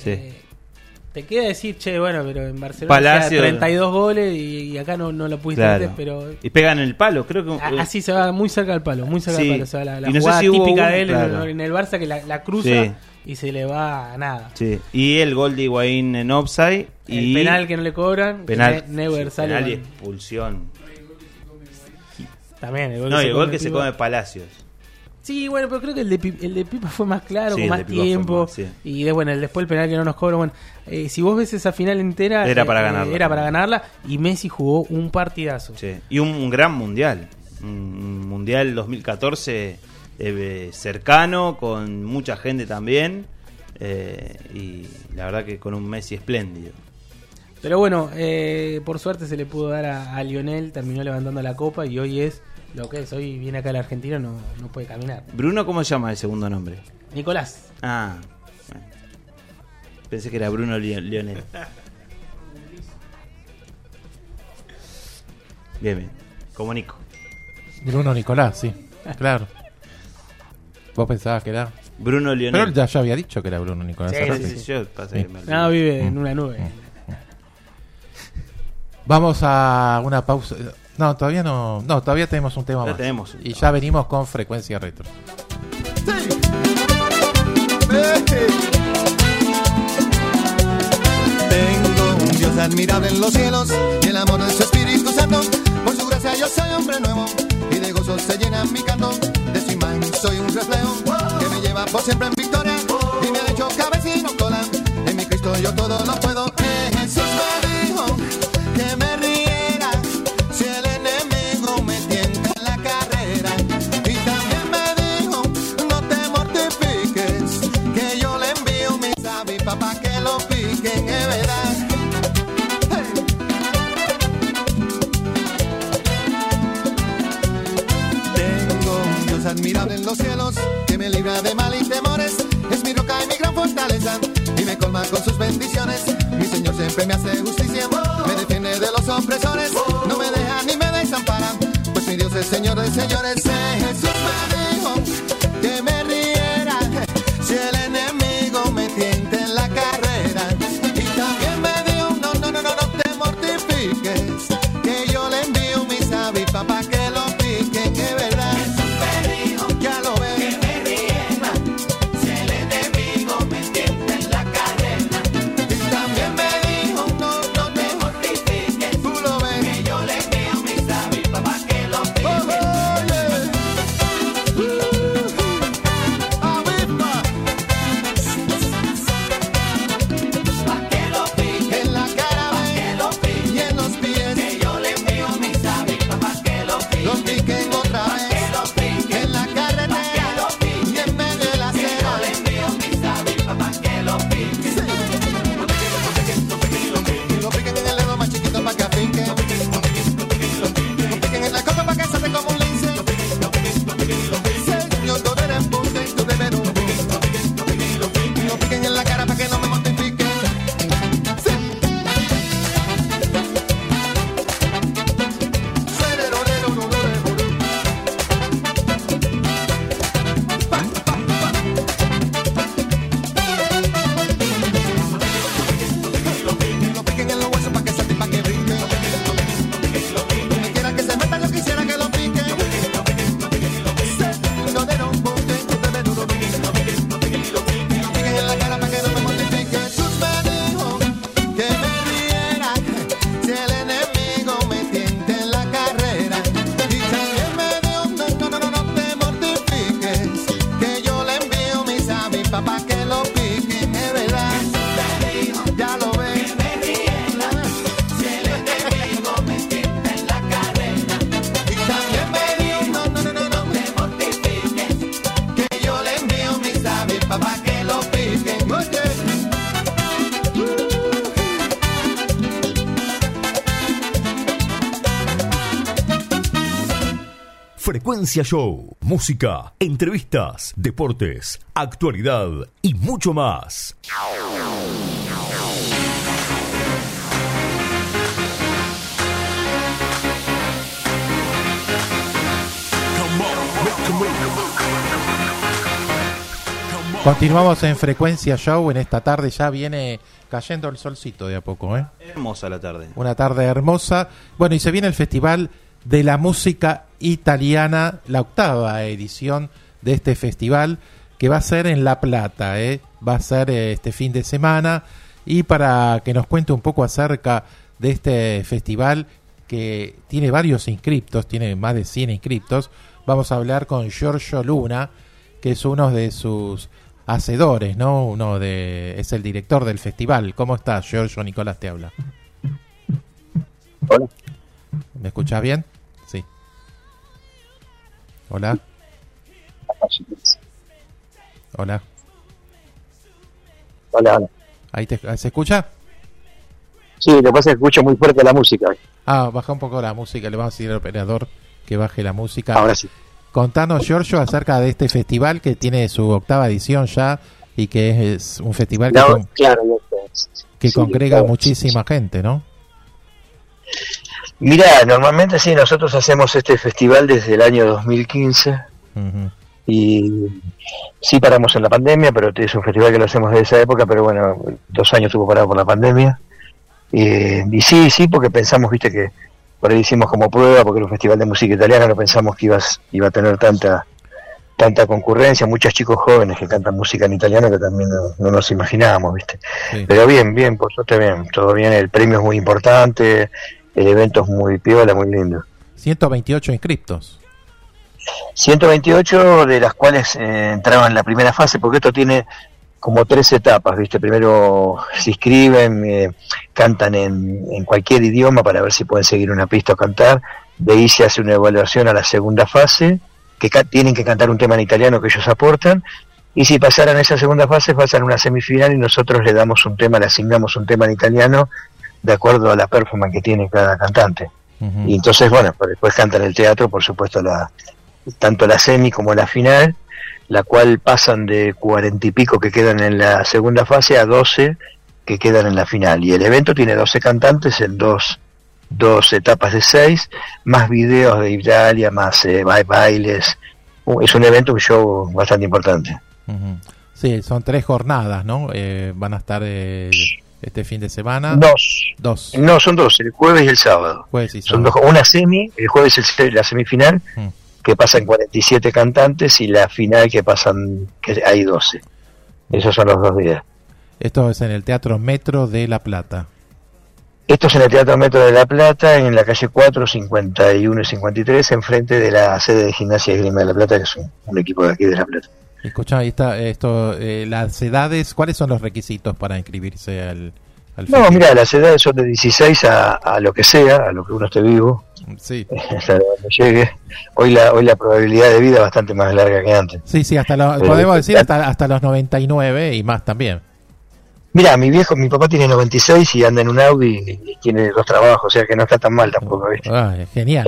Te queda decir, che, bueno, pero en Barcelona Palacio, 32 goles y acá no lo pudiste meter, pero. Y pegan el palo, creo que. Así se va muy cerca del palo, muy cerca del palo. Se va la Y no jugada sé si hubo típica uno, de él claro. en el Barça, que la cruza y se le va a nada. Sí. Y el gol de Higuaín en offside. El y penal que no le cobran. Penal, Neuer sale. penal y con- expulsión. También el gol No, que y se el gol come que se Pipa. come Palacios. Sí, bueno, pero creo que el de Pipa fue más claro, Sí, con el más de Pipa fue tiempo. más, sí. Y después el penal que no nos cobra. Bueno, si vos ves esa final entera, Era para ganarla. Era para ganarla. Y Messi jugó un partidazo. Sí. Y un gran mundial. Un mundial 2014 cercano, con mucha gente también. Y la verdad que con un Messi espléndido. Pero bueno, por suerte se le pudo dar a Lionel, terminó levantando la copa y hoy es lo que es. Hoy viene acá el argentino, no puede caminar. Bruno, ¿cómo se llama el segundo nombre? Nicolás. Ah, bueno. Pensé que era Bruno Lionel. Bien. Como Nico. Bruno Nicolás, sí, claro. Vos pensabas que era Bruno Lionel. Pero él ya había dicho que era Bruno Nicolás. Sí, hace rato. Sí, yo pasé que me olvidé. No, vive en una nube. Vamos a una pausa. No, todavía no. No, todavía tenemos un tema Ya más. tenemos un y ya venimos con Frecuencia Retro. Tengo un Dios admirable en los cielos y el amor de su Espíritu Santo. Por su gracia yo soy hombre nuevo y de gozo se llena mi canto. De su imagen soy un reflejo que me lleva por siempre en victoria y me ha hecho cabeza y no cola. En mi Cristo yo todo lo puedo. Jesús me dijo que me riera si el enemigo me tienta en la carrera. Y también me dijo no te mortifiques, que yo le envío mis avispas para que lo piquen, es verdad. Tengo un Dios admirable en los cielos que me libra de mal y temores. Es mi roca y mi gran fortaleza y me colma con sus bendiciones. Mi Señor siempre me hace justicia, me defiende de los opresores. No me deja ni me desampara, pues mi Dios es Señor de señores. Jesús me dijo que me riera si el enemigo me tienta en la carrera. Y también me dijo no te mortifiques, que yo le envío mis avispas para que lo piquen, es verdad. Ya lo ves. Que me riera si el enemigo me tienta en la carrera. Y también me dijo no te mortifiques, tú lo ves. Que yo le envío mis avispas para que lo piquen. Frecuencia Show, música, entrevistas, deportes, actualidad y mucho más. Continuamos en Frecuencia Show. En esta tarde ya viene cayendo el solcito de a poco, ¿eh? Hermosa la tarde. Una tarde hermosa. Bueno, y se viene el Festival de la Música Italiana, la 8ª edición de este festival, que va a ser en La Plata, ¿eh? Va a ser este fin de semana. Y para que nos cuente un poco acerca de este festival, que tiene varios inscriptos, tiene más de 100 inscriptos, vamos a hablar con Giorgio Luna, que es uno de sus hacedores, ¿no? Es el director del festival. ¿Cómo estás, Giorgio? Nicolás te habla. Hola. ¿Me escuchás bien? Sí. Hola. Hola. Hola, hola. ¿Ahí se escucha? Sí, lo que pasa es que escucho muy fuerte la música. Baja un poco la música. Le vamos a decir al operador que baje la música. Ahora sí. Contanos, Giorgio, acerca de este festival que tiene su 8ª edición ya y que es un festival que congrega muchísima gente, ¿no? Mira, normalmente sí, nosotros hacemos este festival desde el año 2015 y sí paramos en la pandemia, pero es un festival que lo hacemos desde esa época, pero bueno, 2 años estuvo parado por la pandemia y sí, porque pensamos, viste, que por ahí hicimos como prueba, porque era un festival de música italiana, no pensamos que iba a tener tanta concurrencia, muchos chicos jóvenes que cantan música en italiano que también no nos imaginábamos, ¿viste? Sí. Pero bien, por suerte bien, todo bien, el premio es muy importante, el evento es muy piola, muy lindo. 128 inscriptos. 128, de las cuales entraban en la primera fase, porque esto tiene como 3 etapas, ¿viste? Primero se inscriben, cantan en cualquier idioma para ver si pueden seguir una pista o cantar. De ahí se hace una evaluación a la segunda fase, que tienen que cantar un tema en italiano que ellos aportan. Y si pasaran esa segunda fase, pasan a una semifinal y nosotros le damos un tema, le asignamos un tema en italiano de acuerdo a la performance que tiene cada cantante. Y entonces, bueno, después cantan el teatro, por supuesto, tanto la semi como la final, la cual pasan de 40 y pico que quedan en la segunda fase a 12 que quedan en la final. Y el evento tiene 12 cantantes en dos etapas de 6, más videos de Italia, más bailes. Es un evento, un show bastante importante. Sí, son 3 jornadas, ¿no? Van a estar este fin de semana. 2. No, son 2, el jueves y el sábado. Jueves y sábado. Son 2, una semi, el jueves es la semifinal, que pasan 47 cantantes, y la final que hay 12. Esos son los 2 días. Esto es en el Teatro Metro de La Plata. Esto es en el Teatro Metro de La Plata, en la calle 4, 51 y 53, enfrente de la sede de Gimnasia y Esgrima de La Plata, que es un equipo de aquí de La Plata. Escucha, ahí está las edades, ¿cuáles son los requisitos para inscribirse al No, mira, las edades son de 16 a lo que sea, a lo que uno esté vivo. Sí. Hasta donde llegue. Hoy la probabilidad de vida es bastante más larga que antes. Sí, podemos decir hasta los 99 y más también. Mira, mi papá tiene 96 y anda en un Audi y tiene 2 trabajos, o sea que no está tan mal tampoco, ¿viste? Genial.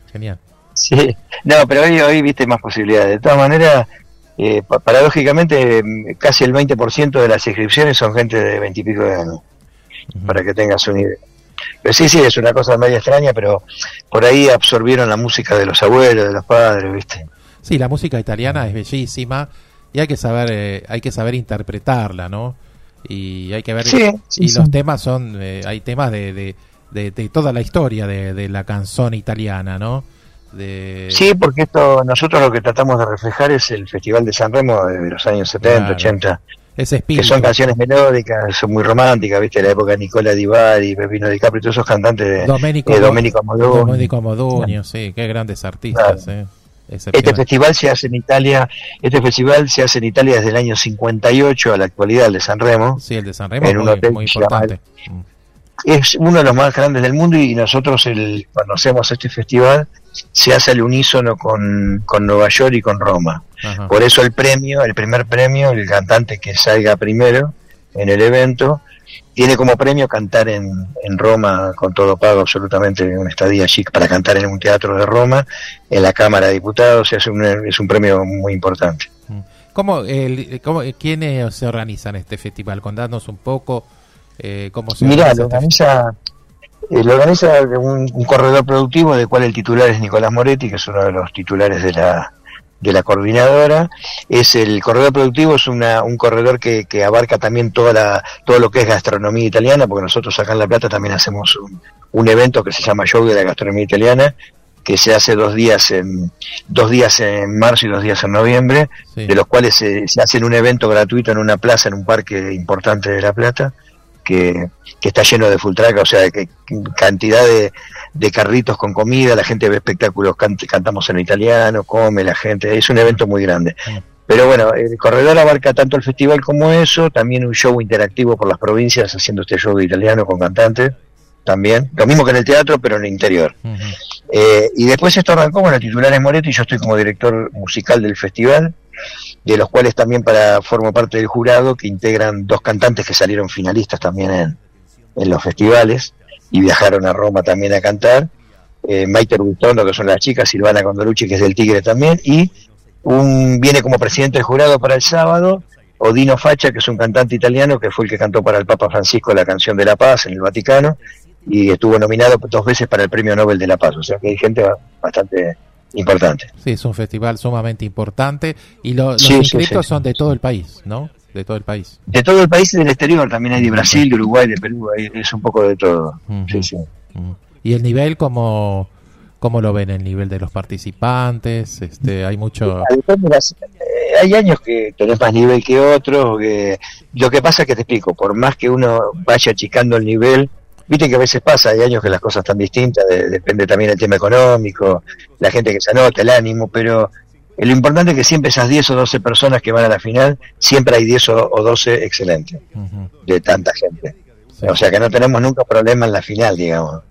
Sí, no, pero hoy viste más posibilidades. De todas maneras, paradójicamente, casi el 20% de las inscripciones son gente de 20 y pico de años, para que tengas un idea. Pero sí, es una cosa media extraña, pero por ahí absorbieron la música de los abuelos, de los padres, ¿viste? Sí, la música italiana es bellísima y hay que saber interpretarla, ¿no? Y hay que ver los temas son hay temas de toda la historia de la canzone italiana, ¿no? Sí, porque nosotros lo que tratamos de reflejar es el Festival de Sanremo de los años 70, 80. Ese espíritu. Que son canciones melódicas, son muy románticas, ¿viste? La época de Nicola Di Bari, Pepino Di Capri, todos esos cantantes de Domenico Modugno, sí, qué grandes artistas, Este festival se hace en Italia, desde el año 58 a la actualidad, el de Sanremo. Sí, el de Sanremo en un hotel muy importante. Es uno de los más grandes del mundo, y nosotros cuando hacemos este festival se hace al unísono con Nueva York y con Roma. Ajá. Por eso el primer premio, el cantante que salga primero en el evento, tiene como premio cantar en Roma con todo pago, absolutamente una estadía chic para cantar en un teatro de Roma, en la Cámara de Diputados. Es un premio muy importante. ¿Quiénes se organizan este festival? Contanos un poco cómo se Mirá, organiza. lo organiza un corredor productivo del cual el titular es Nicolás Moretti, que es uno de los titulares de la coordinadora. El corredor productivo es un corredor que abarca también todo lo que es gastronomía italiana, porque nosotros acá en La Plata también hacemos un evento que se llama Show de la Gastronomía Italiana, que se hace 2 días en marzo y 2 días en noviembre, Sí. de los cuales se hacen un evento gratuito en una plaza, en un parque importante de La Plata, que está lleno de full track, o sea, que cantidad de carritos con comida, la gente ve espectáculos, cantamos en italiano, come la gente, es un evento muy grande. Pero bueno, el corredor abarca tanto el festival como eso, también un show interactivo por las provincias, haciendo este show de italiano con cantantes, también, lo mismo que en el teatro, pero en el interior. Y después esto arrancó, bueno, el titular es Moretti, y yo estoy como director musical del festival, de los cuales también formo parte del jurado, que integran 2 cantantes que salieron finalistas también en los festivales y viajaron a Roma también a cantar, Maite Rubistondo, que son las chicas, Silvana Condorucci, que es del Tigre también, y viene como presidente del jurado para el sábado Odino Faccia, que es un cantante italiano que fue el que cantó para el Papa Francisco la canción de la paz en el Vaticano, y estuvo nominado 2 veces para el Premio Nobel de la Paz, o sea que hay gente bastante importante. Sí, es un festival sumamente importante y los inscritos son de todo el país, ¿no? De todo el país. De todo el país y del exterior, también hay de Brasil, de Uruguay, de Perú, es un poco de todo. Sí. ¿Y el nivel cómo lo ven? ¿El nivel de los participantes? Hay mucho... Hay años que tenés más nivel que otros, lo que pasa es que te explico, por más que uno vaya achicando el nivel, viste que a veces pasa, hay años que las cosas están distintas, depende también del tema económico, la gente que se anota, el ánimo, pero lo importante es que siempre esas 10 o 12 personas que van a la final, siempre hay 10 o 12 excelentes, de tanta gente. Sí. O sea que no tenemos nunca problema en la final, digamos.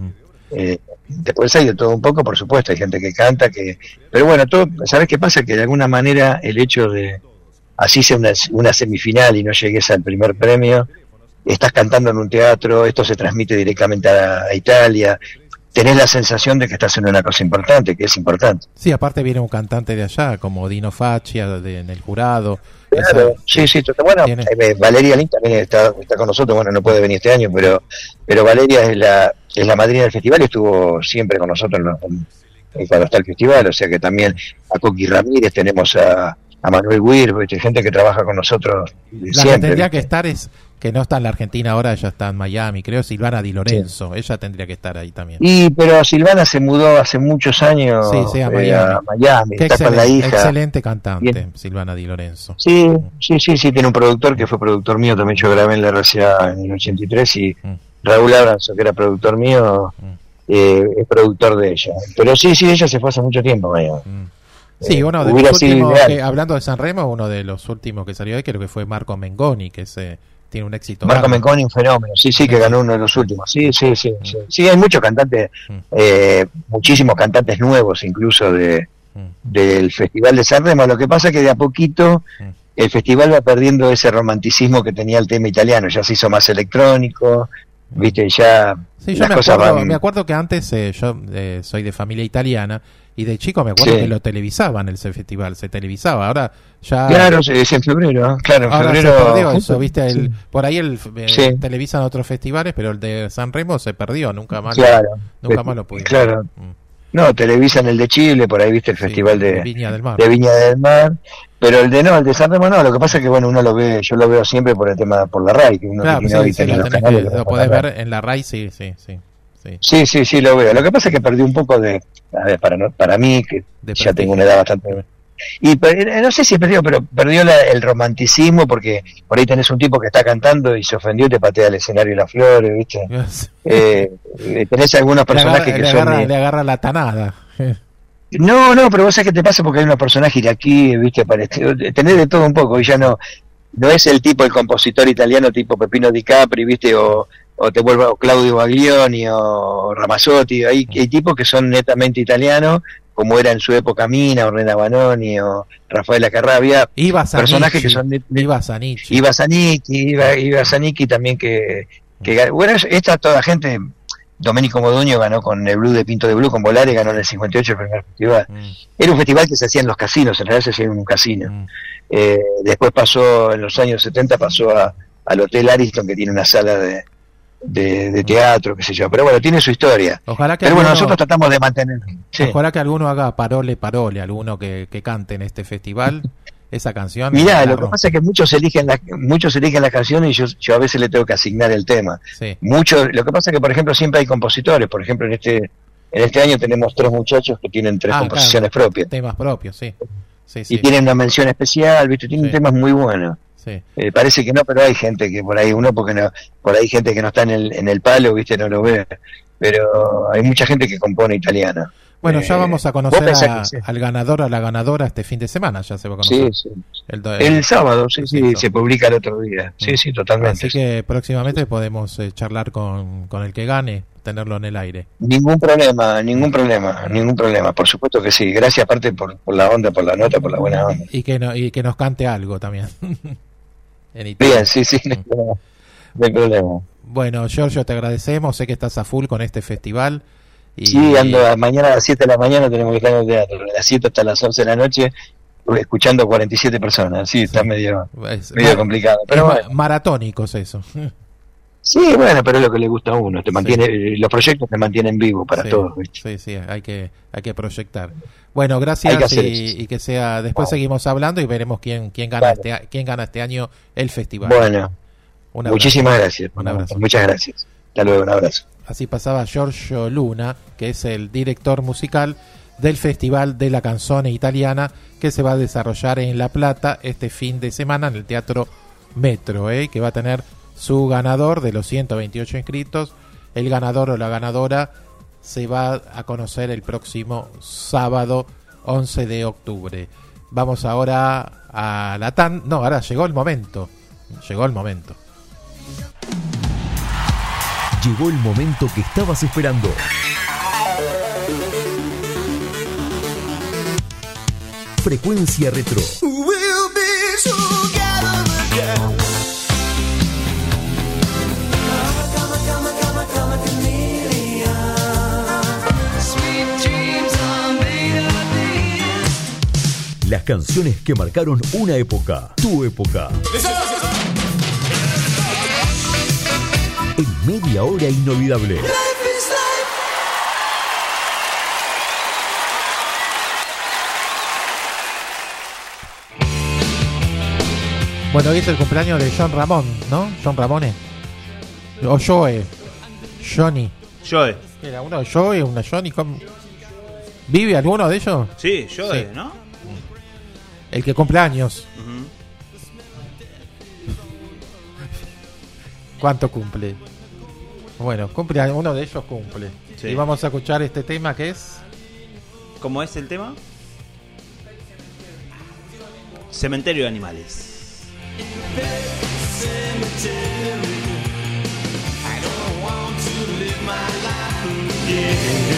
Después hay de todo un poco, por supuesto, hay gente que canta, pero bueno, ¿sabes qué pasa? Que de alguna manera el hecho de, así sea una semifinal y no llegues al primer premio, estás cantando en un teatro, esto se transmite directamente a Italia, tenés la sensación de que estás en una cosa importante, que es importante. Sí, aparte viene un cantante de allá, como Dino Faccia, en el jurado. Claro, sí, bueno, Valeria Lin también está con nosotros, bueno, no puede venir este año, pero Valeria es la madrina del festival y estuvo siempre con nosotros cuando está el festival, o sea que también a Coqui Ramírez, tenemos a Manuel Weir, gente que trabaja con nosotros la siempre. Que tendría que estar es que no está en la Argentina ahora, ella está en Miami, creo, Silvana Di Lorenzo, ella tendría que estar ahí también. Pero Silvana se mudó hace muchos años a Miami, está con la hija. Excelente cantante, bien. Silvana Di Lorenzo. Sí, tiene un productor que fue productor mío, también yo grabé en la RCA en el 83 y Raúl Abranzo, que era productor mío, es productor de ella. Pero sí, ella se fue hace mucho tiempo a Miami. Sí, uno de los últimos, hablando de San Remo, uno de los últimos que salió ahí creo que fue Marco Mengoni, que tiene un éxito. Marco Mengoni, un fenómeno, sí, que ganó uno de los últimos. Sí, hay muchos cantantes, muchísimos cantantes nuevos, incluso del Festival de San Remo. Lo que pasa es que de a poquito el festival va perdiendo ese romanticismo que tenía el tema italiano, ya se hizo más electrónico, viste, ya sí, yo me acuerdo que antes yo soy de familia italiana y de chico me acuerdo que lo televisaban ese festival, se televisaba, ahora ya... Claro, es en febrero, claro, en ahora febrero... se perdió eso, viste, por ahí televisan otros festivales, pero el de San Remo se perdió, nunca más lo pudimos. Claro. No, televisan el de Chile, por ahí viste el festival de Viña del Mar, pero el de San Remo no, lo que pasa es que bueno, uno lo ve, yo lo veo siempre por el tema, por la RAI, que uno lo podés ver en la RAI, sí, lo veo. Lo que pasa es que perdí un poco para mí, que ya tengo una edad bastante... Y no sé si perdió, pero perdió el romanticismo, porque por ahí tenés un tipo que está cantando y se ofendió y te patea el escenario y las flores, ¿viste? Tenés algunos personajes le agarra la tanada. No, pero vos sabés qué te pasa, porque hay unos personajes iraquíes, ¿viste? Tenés de todo un poco, y ya no es el compositor italiano tipo Peppino Di Capri, ¿viste? O te vuelvo Claudio Baglioni o Ramazzotti, hay tipos que son netamente italianos como era en su época Mina, o Rena Banoni, o Rafaela Carrabia, personajes que son Iva Zanicchi. Iva Zanicchi también que bueno, esta toda gente. Domenico Modugno ganó con el Blue de Pinto de Blue, con Volare ganó en el 58 el primer festival. Era un festival que se hacía en los casinos, en realidad se hacía en un casino. Después pasó, en los años 70 pasó al Hotel Ariston, que tiene una sala de teatro, qué sé yo. Pero bueno, tiene su historia. Ojalá que Pero bueno, alguno- nosotros tratamos de mantener. Sí. Ojalá que alguno haga parole, alguno que cante en este festival esa canción. Mirá, La lo que rompe. pasa es que muchos eligen las canciones y yo a veces le tengo que asignar el tema. Sí. Lo que pasa es que, por ejemplo, siempre hay compositores. Por ejemplo, en este año tenemos 3 muchachos que tienen 3 composiciones claro, propias. Temas propios, sí. Sí, Y sí. tienen una mención especial, ¿viste? Tienen temas muy buenos. Sí. Parece que no, pero hay gente que por ahí por ahí gente que no está en el palo, ¿viste? No lo ve. Pero hay mucha gente que compone italiana. Bueno, ya vamos a vos conocer pensás que sí. al ganador, a la ganadora este fin de semana, ya se va a conocer. Sí. El sábado, sí, se publica el otro día. Sí, totalmente. Así que próximamente podemos charlar con el que gane, tenerlo en el aire. Ningún problema. Por supuesto que sí. Gracias aparte por la onda, por la nota, por la buena onda. Y que nos cante algo también. En Italia. Bien, sí, no hay problema. Bueno, Giorgio, te agradecemos. Sé que estás a full con este festival. Y Sí, mañana a las 7 de la mañana tenemos que estar en el teatro. De las 7 hasta las 11 de la noche, escuchando 47 personas. Sí, está medio complicado. Pero bueno. Maratónicos eso. Sí, bueno, pero es lo que le gusta a uno. Los proyectos te mantienen vivo para todos. ¿viste? Sí, hay que proyectar. Bueno, gracias Hay que hacer y que sea. Después seguimos hablando y veremos quién gana quién gana este año el festival. Bueno, Un abrazo. muchísimas gracias. Un abrazo. Muchas gracias. Hasta luego, un abrazo. Así pasaba Giorgio Luna, que es el director musical del Festival de la Canzone Italiana, que se va a desarrollar en La Plata este fin de semana en el Teatro Metro, que va a tener su ganador de los 128 inscritos. El ganador o la ganadora se va a conocer el próximo sábado 11 de octubre. Vamos ahora a la No, ahora llegó el momento. Llegó el momento. Llegó el momento que estabas esperando. Frecuencia Retro. We'll be together again. Come a chameleon. Sweet dreams are made of these. Las canciones que marcaron una época. Tu época. En media hora inolvidable. Bueno, hoy es el cumpleaños de John Ramón, ¿no? John Ramone. O Joe. Johnny. Joe. Era uno Joe, una Johnny. ¿Vive alguno de ellos? Sí, Joe, Sí. ¿no? El que cumple años. Ujú. ¿Cuánto cumple? Bueno, cumple, uno de ellos cumple. Sí. Y vamos a escuchar este tema que es... ¿Cómo es el tema? Cementerio de animales. I don't want to live my life again.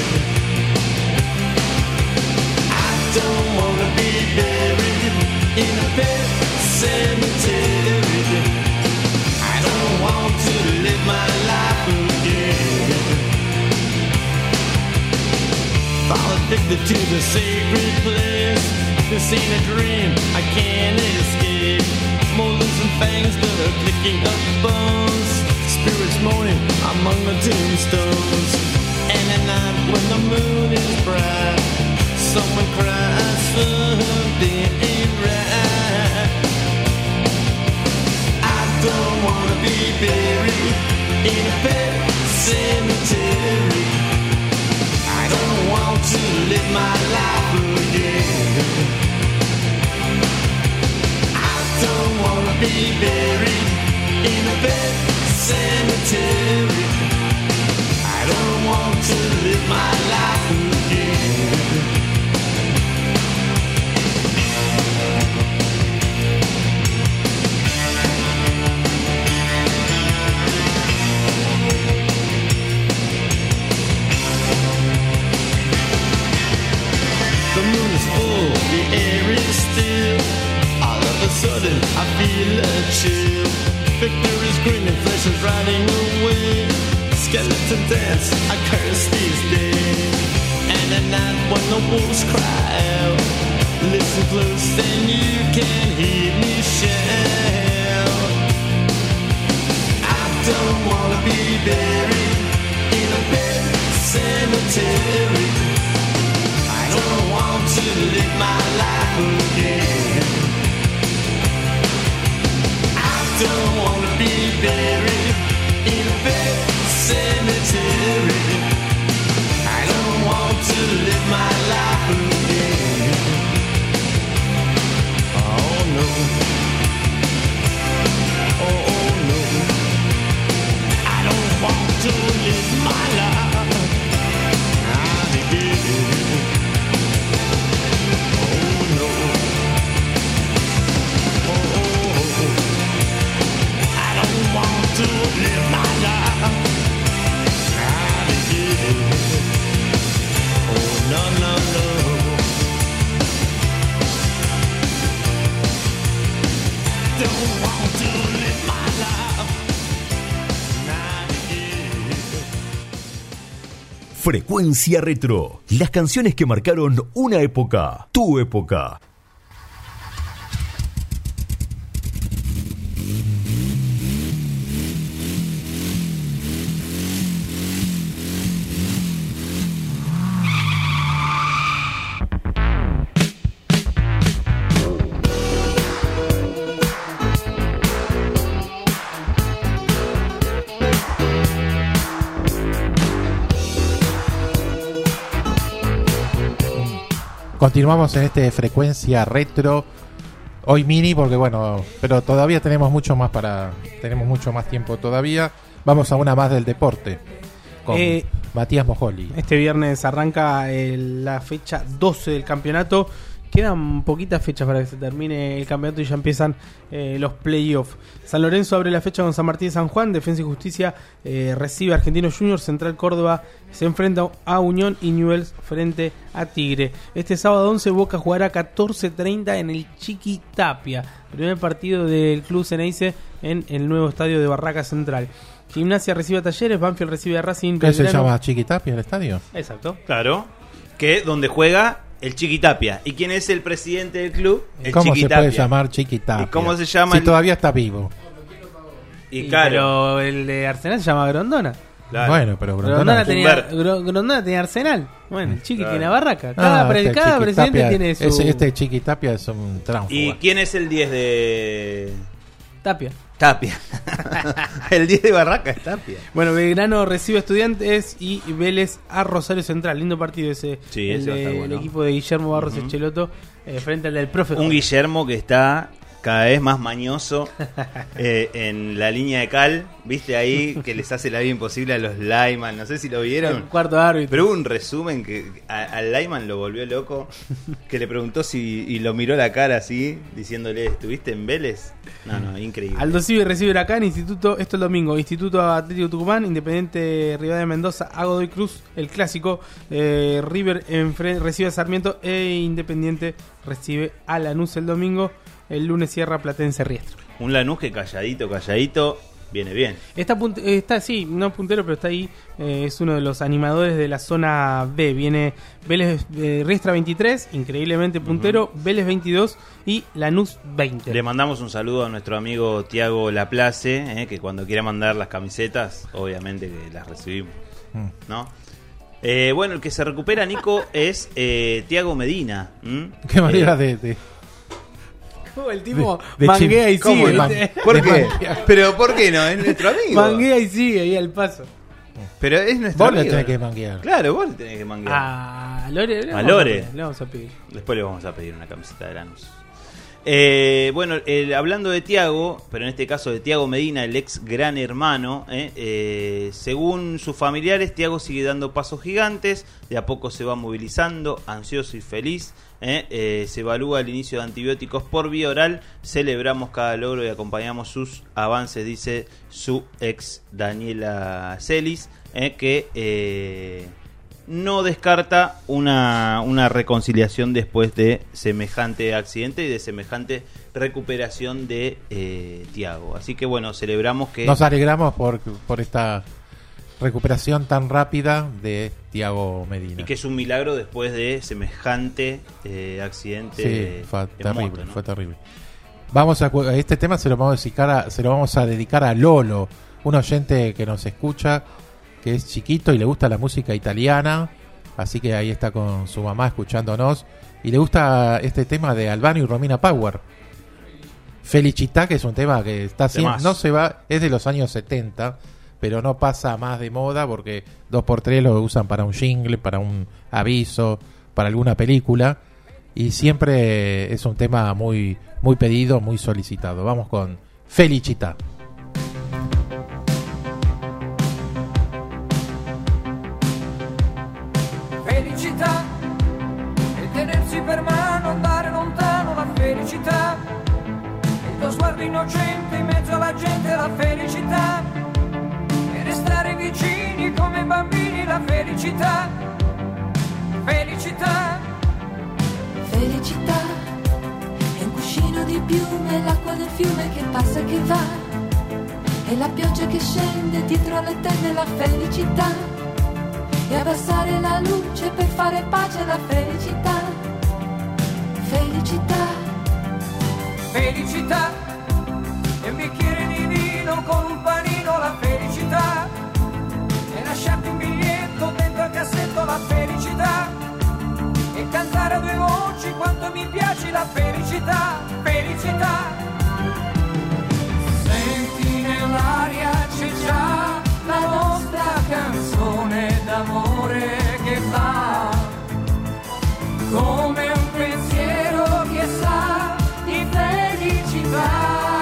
I don't want to be buried in a pet cemetery. I don't want to live my life again. Fall addicted to the sacred place. This ain't a dream, I can't escape. Molars and fangs that are clicking up bones. Spirits moaning among the tombstones. And at night when the moon is bright, someone cries something ain't right. I don't wanna be buried in a pet cemetery. I don't want to live my life again. I don't wanna be buried in a pet cemetery. I don't want to live my life again. dance, I curse these days. And at night when the wolves cry out, listen close then you can hear me shout. I don't wanna be buried in a pet cemetery. I don't want to live my life again. I don't wanna be buried in a pet cemetery. I don't want to live my life again. Oh no. Oh no. I don't want to live my life again. Oh no. Oh, I don't want to live my life again. Oh no no no. Don't want to live my life again. Frecuencia Retro. Las canciones que marcaron una época. Tu época. Continuamos en Frecuencia Retro. Hoy mini porque bueno, pero todavía tenemos mucho más tiempo todavía. Vamos a una más del deporte con Matías Mojoli. Este viernes arranca la fecha 12 del campeonato. Quedan poquitas fechas para que se termine el campeonato y ya empiezan los playoffs. San Lorenzo abre la fecha con San Martín de San Juan. Defensa y Justicia recibe a Argentinos Juniors. Central Córdoba se enfrenta a Unión y Newell's frente a Tigre. Este sábado 11 Boca jugará 14:30 en el Chiqui Tapia. Primer partido del Club Ceneice en el nuevo estadio de Barraca Central. Gimnasia recibe a Talleres. Banfield recibe a Racing. ¿Qué se llama Chiqui Tapia el estadio? Exacto. Claro. Que donde juega el Chiqui Tapia. ¿Y quién es el presidente del club? El ¿Cómo Chiqui se Tapia. puede llamar Chiqui Tapia? ¿Y cómo se llama? Si todavía está vivo. Y claro. Pero el de Arsenal se llama Grondona. Claro. Bueno, pero Grondona Grondona tenía Arsenal. Bueno, el Chiqui Claro. tiene Barraca. Cada Chiqui presidente Tapia, tiene su... Este Chiqui Tapia es un tránfuga. ¿Y quién es el 10 de Tapia? Tapia. El 10 de Barraca es Tapia. Bueno, Belgrano recibe a Estudiantes y Vélez a Rosario Central. Lindo partido ese. Sí, ese va a estar bueno. El equipo de Guillermo Barros Echeloto frente al del profe. Un Guillermo que está cada vez más mañoso en la línea de cal. ¿Viste ahí que les hace la vida imposible a los Lyman? No sé si lo vieron. El cuarto árbitro. Pero hubo un resumen que al Lyman lo volvió loco. Que le preguntó y lo miró la cara así, diciéndole: ¿estuviste en Vélez? No, increíble. Aldo Civi recibe Huracán, Instituto, esto el domingo, Instituto Atlético Tucumán, Independiente Rivadavia de Mendoza, a Godoy Cruz, el clásico, River recibe a Sarmiento e Independiente recibe a Lanús el domingo, el lunes cierra Platense Riestro. Un Lanús que calladito, viene bien. Está sí, no puntero, pero está ahí, es uno de los animadores de la zona B. Viene Vélez Riestra 23, increíblemente puntero, Vélez 22 y Lanús 20. Le mandamos un saludo a nuestro amigo Tiago Laplace, que cuando quiera mandar las camisetas, obviamente que las recibimos, ¿no? Bueno, el que se recupera, Nico, es Tiago Medina. Qué manera de el tipo de manguea y ¿Cómo? sigue. ¿Por qué? Pero ¿por qué no? Es nuestro amigo. Manguea y sigue ahí al paso. Pero es nuestro Vos amigo. le tenés que manguear. Claro, vos le tenés que manguear. A Lore. Le vamos a pedir. Después le vamos a pedir una camiseta de Lanús. Bueno, hablando de Tiago, pero en este caso de Tiago Medina, el ex Gran Hermano, según sus familiares, Tiago sigue dando pasos gigantes, de a poco se va movilizando, ansioso y feliz. Se evalúa el inicio de antibióticos por vía oral, celebramos cada logro y acompañamos sus avances, dice su ex Daniela Celis, que no descarta una reconciliación después de semejante accidente y de semejante recuperación de Tiago. Así que bueno, celebramos que... Nos alegramos por esta recuperación tan rápida de Thiago Medina. Y que es un milagro después de semejante accidente. Sí, fue en terrible, moto, ¿no? fue terrible. Vamos a este tema se lo vamos a dedicar a Lolo, un oyente que nos escucha, que es chiquito y le gusta la música italiana, así que ahí está con su mamá escuchándonos y le gusta este tema de Albano y Romina Power. Felicità, que es un tema que está siempre, no se va, es de los años 70, pero no pasa más de moda porque 2x3 lo usan para un jingle, para un aviso, para alguna película, y siempre es un tema muy, muy pedido, muy solicitado. Vamos con Felicità. Felicità e tenersi per mano, andare lontano, la felicità, il tuo sguardo innocente in mezzo alla gente, la felicità, e restare vicini come bambini, la felicità, felicità. Felicità è un cuscino di piume, l'acqua del fiume che passa e che va, e la pioggia che scende dietro alle tende, la felicità, e abbassare la luce per fare pace, la felicità, felicità. Felicità è un bicchiere di vino con un panino, la felicità, e lasciarti un biglietto dentro al cassetto, la felicità, e cantare a due voci quanto mi piace, la felicità, felicità. Senti nell'aria c'è già la nostra canzone d'amore che va, come un pensiero che sa di felicità.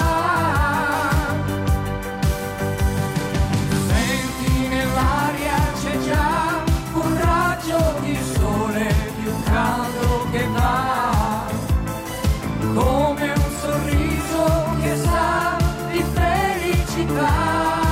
Senti nell'aria c'è già un raggio di sole più caldo che va, come un sorriso che sa di felicità.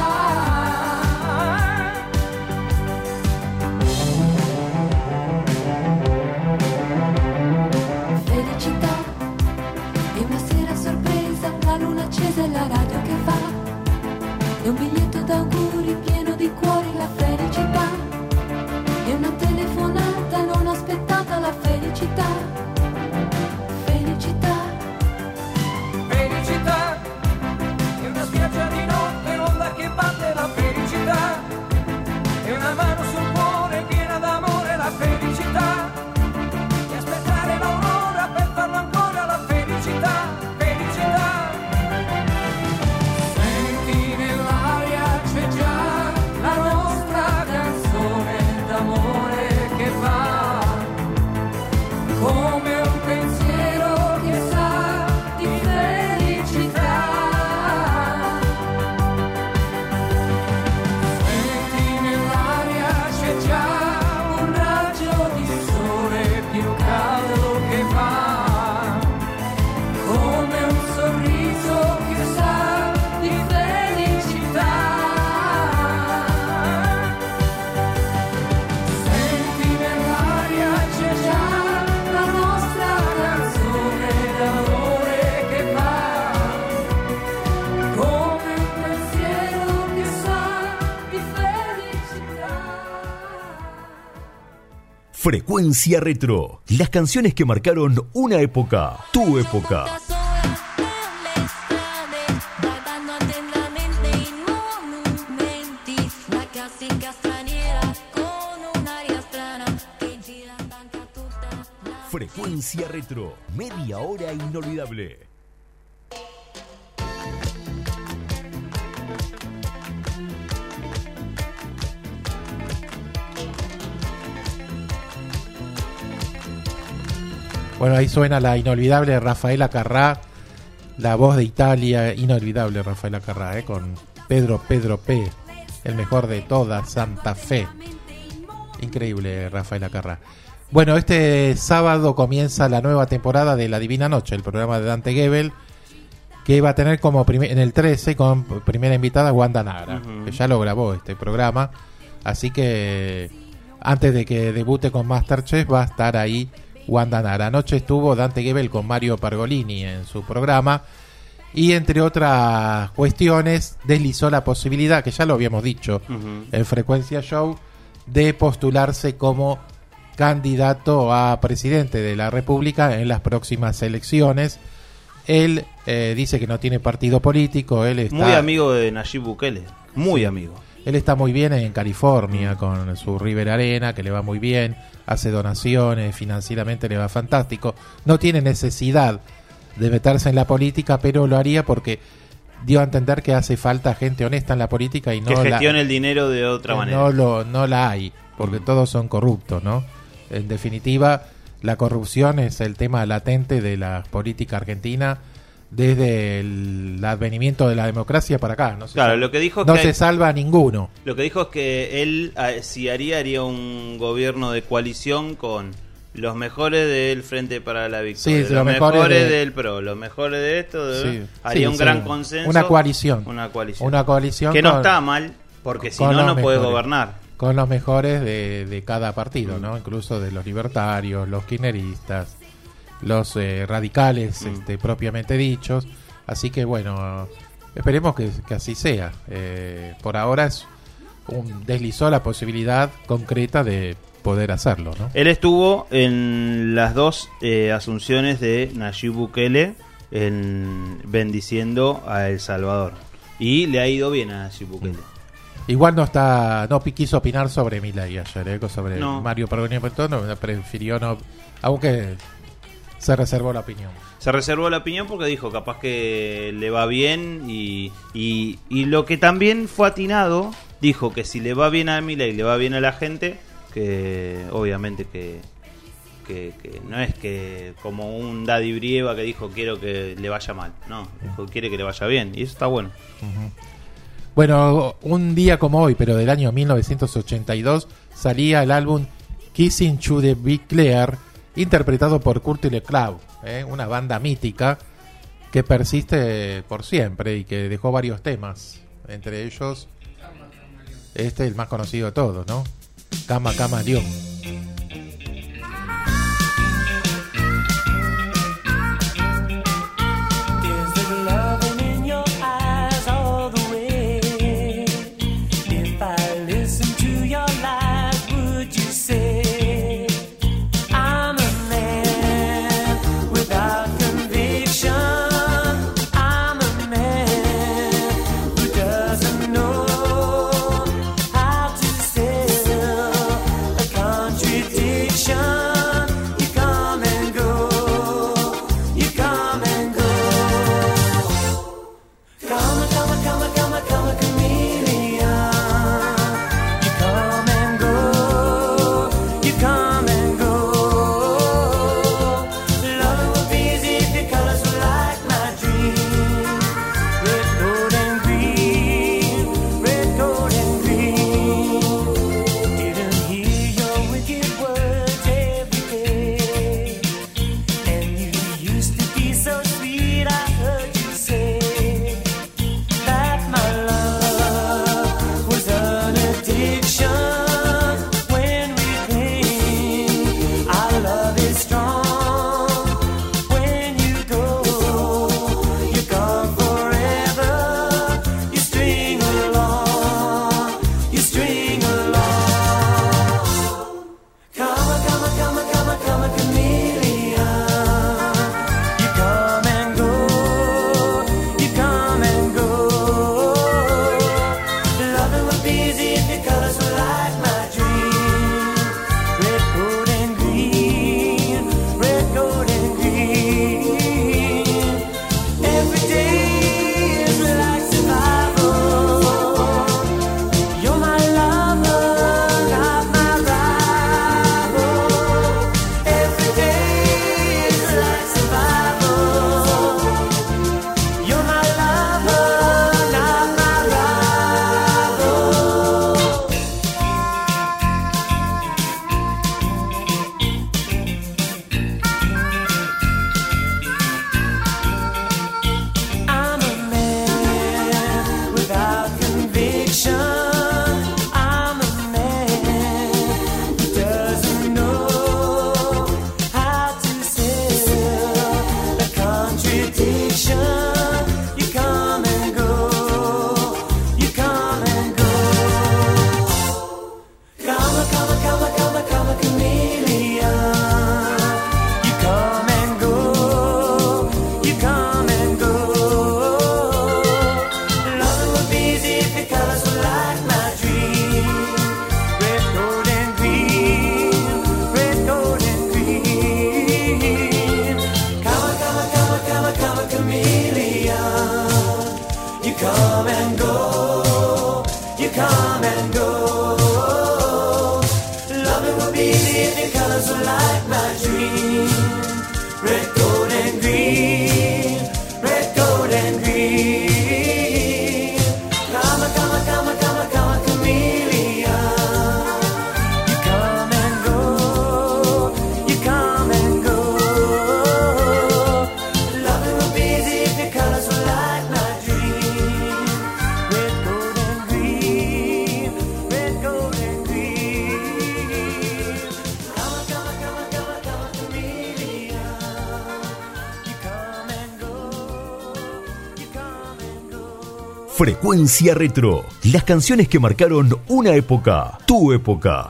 Felicità è una sera sorpresa, la luna accesa e la radio che va, è un biglietto d'auguri pieno di cuori, la felicità, è una telefonata non aspettata, la felicità, felicità. Felicità è una spiaggia di notte, l'onda che batte, la felicità, è una mano sul cuore piena d'amore, la felicità, e aspettare l'aurora per farlo ancora, la felicità, felicità. Senti nell'aria c'è già la nostra canzone d'amore che va, come un pensiero che sa di felicità. Senti nell'aria c'è già un raggio di sole più caldo che va, come un sorriso che sa di felicità. Senti nell'aria c'è già la nostra canzone d'amore che va, come un pensiero che sa di felicità. Frecuencia Retro. Las canciones que marcaron una época. Tu época. Guardando attentamente i monumenti, la classica straniera con un'aria strana che gira tanca tutta la Frecuencia Retro. Media hora inolvidable. Bueno, ahí suena la inolvidable Rafaela Carrà, la voz de Italia, inolvidable Rafaela Carrà, con Pedro P, el mejor de toda Santa Fe. Increíble Rafaela Carrà. Bueno, este sábado comienza la nueva temporada de La Divina Noche, el programa de Dante Gebel, que va a tener como en el 13 con primera invitada Wanda Nara, que ya lo grabó este programa, así que antes de que debute con Masterchef va a estar ahí Wanda Nara. Anoche estuvo Dante Gebel con Mario Pergolini en su programa Y entre otras cuestiones, deslizó la posibilidad, que ya lo habíamos dicho en Frecuencia Show, de postularse como candidato a presidente de la República en las próximas elecciones. Él dice que no tiene partido político, él está muy amigo de Nayib Bukele, muy amigo. Él está muy bien en California con su River Arena, que le va muy bien, hace donaciones, financieramente le va fantástico, no tiene necesidad de meterse en la política, pero lo haría porque dio a entender que hace falta gente honesta en la política y no que gestione el dinero de otra manera. No la hay, porque todos son corruptos, ¿no? En definitiva, la corrupción es el tema latente de la política argentina desde el advenimiento de la democracia para acá. No se Claro, salva, lo que dijo es no que se salva a ninguno. Lo que dijo es que él, si haría un gobierno de coalición con los mejores del Frente para la Victoria, Sí, los mejores de- del PRO, los mejores de esto, Sí, haría sí, un sí. gran consenso. Una coalición. Una coalición. Una coalición que no con- está mal, porque si con no, los no puede mejores. gobernar. Con los mejores de cada partido, ¿no? Incluso de los libertarios, los kirchneristas, los radicales propiamente dichos. Así que bueno, esperemos que así sea. Por ahora deslizó la posibilidad concreta de poder hacerlo, ¿no? Él estuvo en las dos asunciones de Nayib Bukele bendiciendo a El Salvador. Y le ha ido bien a Nayib Bukele. Igual no quiso opinar sobre Milei ayer, sobre No. Mario Pergolini, prefirió no, aunque se reservó la opinión. Se reservó la opinión porque dijo capaz que le va bien y lo que también fue atinado, dijo que si le va bien a Milei, le va bien a la gente, que obviamente que no es que como un Daddy Brieva que dijo quiero que le vaya mal, no, dijo quiere que le vaya bien y eso está bueno. Bueno, un día como hoy, pero del año 1982, salía el álbum Kissing to the Big Clear, interpretado por Curtis Leclerc, una banda mítica que persiste por siempre y que dejó varios temas, entre ellos el más conocido de todos, ¿no? Cama Cama León. Is there loving in your eyes all the way? If I listen to your lies, would you say I'm a man without conviction? I'm a man who doesn't know how to sell a Frecuencia Retro. Las canciones que marcaron una época, tu época.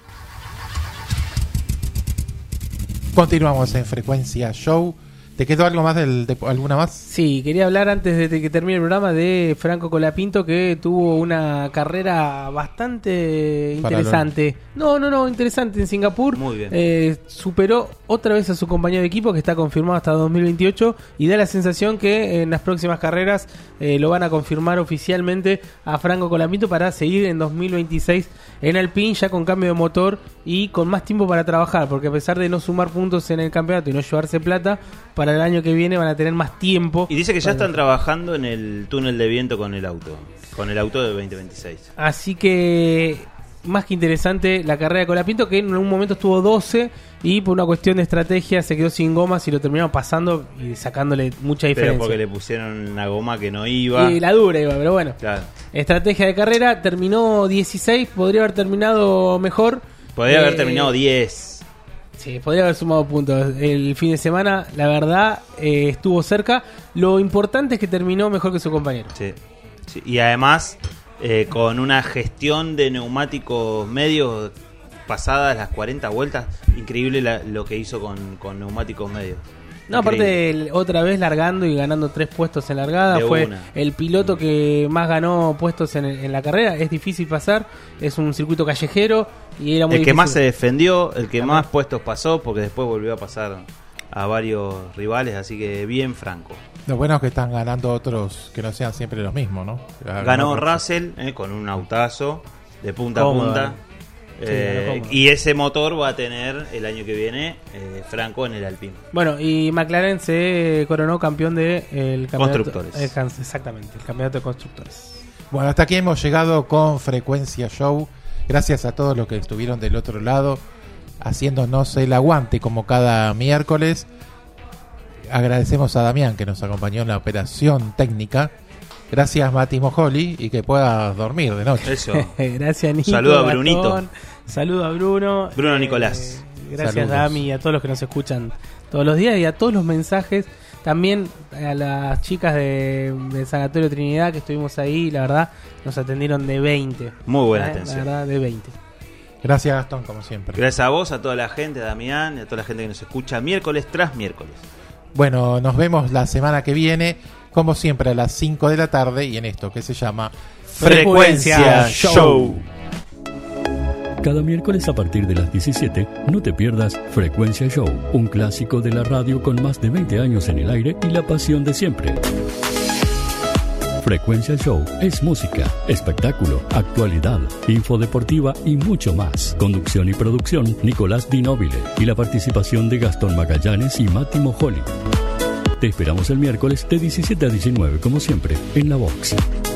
Continuamos en Frecuencia Show. ¿Te quedó algo más alguna más? Sí, quería hablar antes de que termine el programa de Franco Colapinto, que tuvo una carrera bastante interesante. No, interesante en Singapur. Muy bien. Superó otra vez a su compañero de equipo, que está confirmado hasta 2028, y da la sensación que en las próximas carreras lo van a confirmar oficialmente a Franco Colapinto para seguir en 2026 en Alpine, ya con cambio de motor y con más tiempo para trabajar, porque a pesar de no sumar puntos en el campeonato y no llevarse plata, para el año que viene van a tener más tiempo. Y dice que ya están trabajando en el túnel de viento con el auto de 2026. Así que más que interesante la carrera de Colapinto, que en un momento estuvo 12 y por una cuestión de estrategia se quedó sin gomas y lo terminaron pasando y sacándole mucha diferencia. Pero porque le pusieron una goma que no iba. Y la dura iba, pero bueno. Claro. Estrategia de carrera, terminó 16, podría haber terminado mejor. Podría haber terminado 10. Sí, podría haber sumado puntos. El fin de semana, la verdad, estuvo cerca. Lo importante es que terminó mejor que su compañero. Sí. Y además, con una gestión de neumáticos medios pasadas las 40 vueltas, increíble lo que hizo con neumáticos medios. No, aparte, otra vez largando y ganando 3 puestos en largada. Fue el piloto que más ganó puestos en la carrera. Es difícil pasar, es un circuito callejero y era muy el que difícil. más se defendió, el que más puestos pasó, porque después volvió a pasar a varios rivales, así que bien Franco. Lo bueno es que están ganando otros que no sean siempre los mismos, ¿no? Ganó Russell con un autazo de punta Cómodo, a punta. Y ese motor va a tener el año que viene Franco en el Alpine. Bueno, y McLaren se coronó campeón del campeonato Constructores. Exactamente, el campeonato de constructores. Bueno, hasta aquí hemos llegado con Frecuencia Show. Gracias a todos los que estuvieron del otro lado haciéndonos el aguante como cada miércoles. Agradecemos a Damián que nos acompañó en la operación técnica. Gracias Mati Mojoli, y que puedas dormir de noche. Eso. Gracias Nico. Saludo a Brunito. Saludo a Bruno. Bruno Nicolás. Gracias Saludos. Dami y a todos los que nos escuchan todos los días y a todos los mensajes. También a las chicas del Sanatorio Trinidad que estuvimos ahí, la verdad, nos atendieron de 20. Muy buena atención. La verdad, de 20. Gracias Gastón, como siempre. Gracias a vos, a toda la gente, a Damián, y a toda la gente que nos escucha miércoles tras miércoles. Bueno, nos vemos la semana que viene, como siempre a las 5 de la tarde, y en esto que se llama Frecuencia Show. Cada miércoles a partir de las 17, no te pierdas Frecuencia Show, un clásico de la radio con más de 20 años en el aire y la pasión de siempre. Frecuencia Show es música, espectáculo, actualidad, info deportiva y mucho más. Conducción y producción, Nicolás Di Nobile, y la participación de Gastón Magallanes y Mati Mojoli. Te esperamos el miércoles de 17 a 19, como siempre, en La Vox.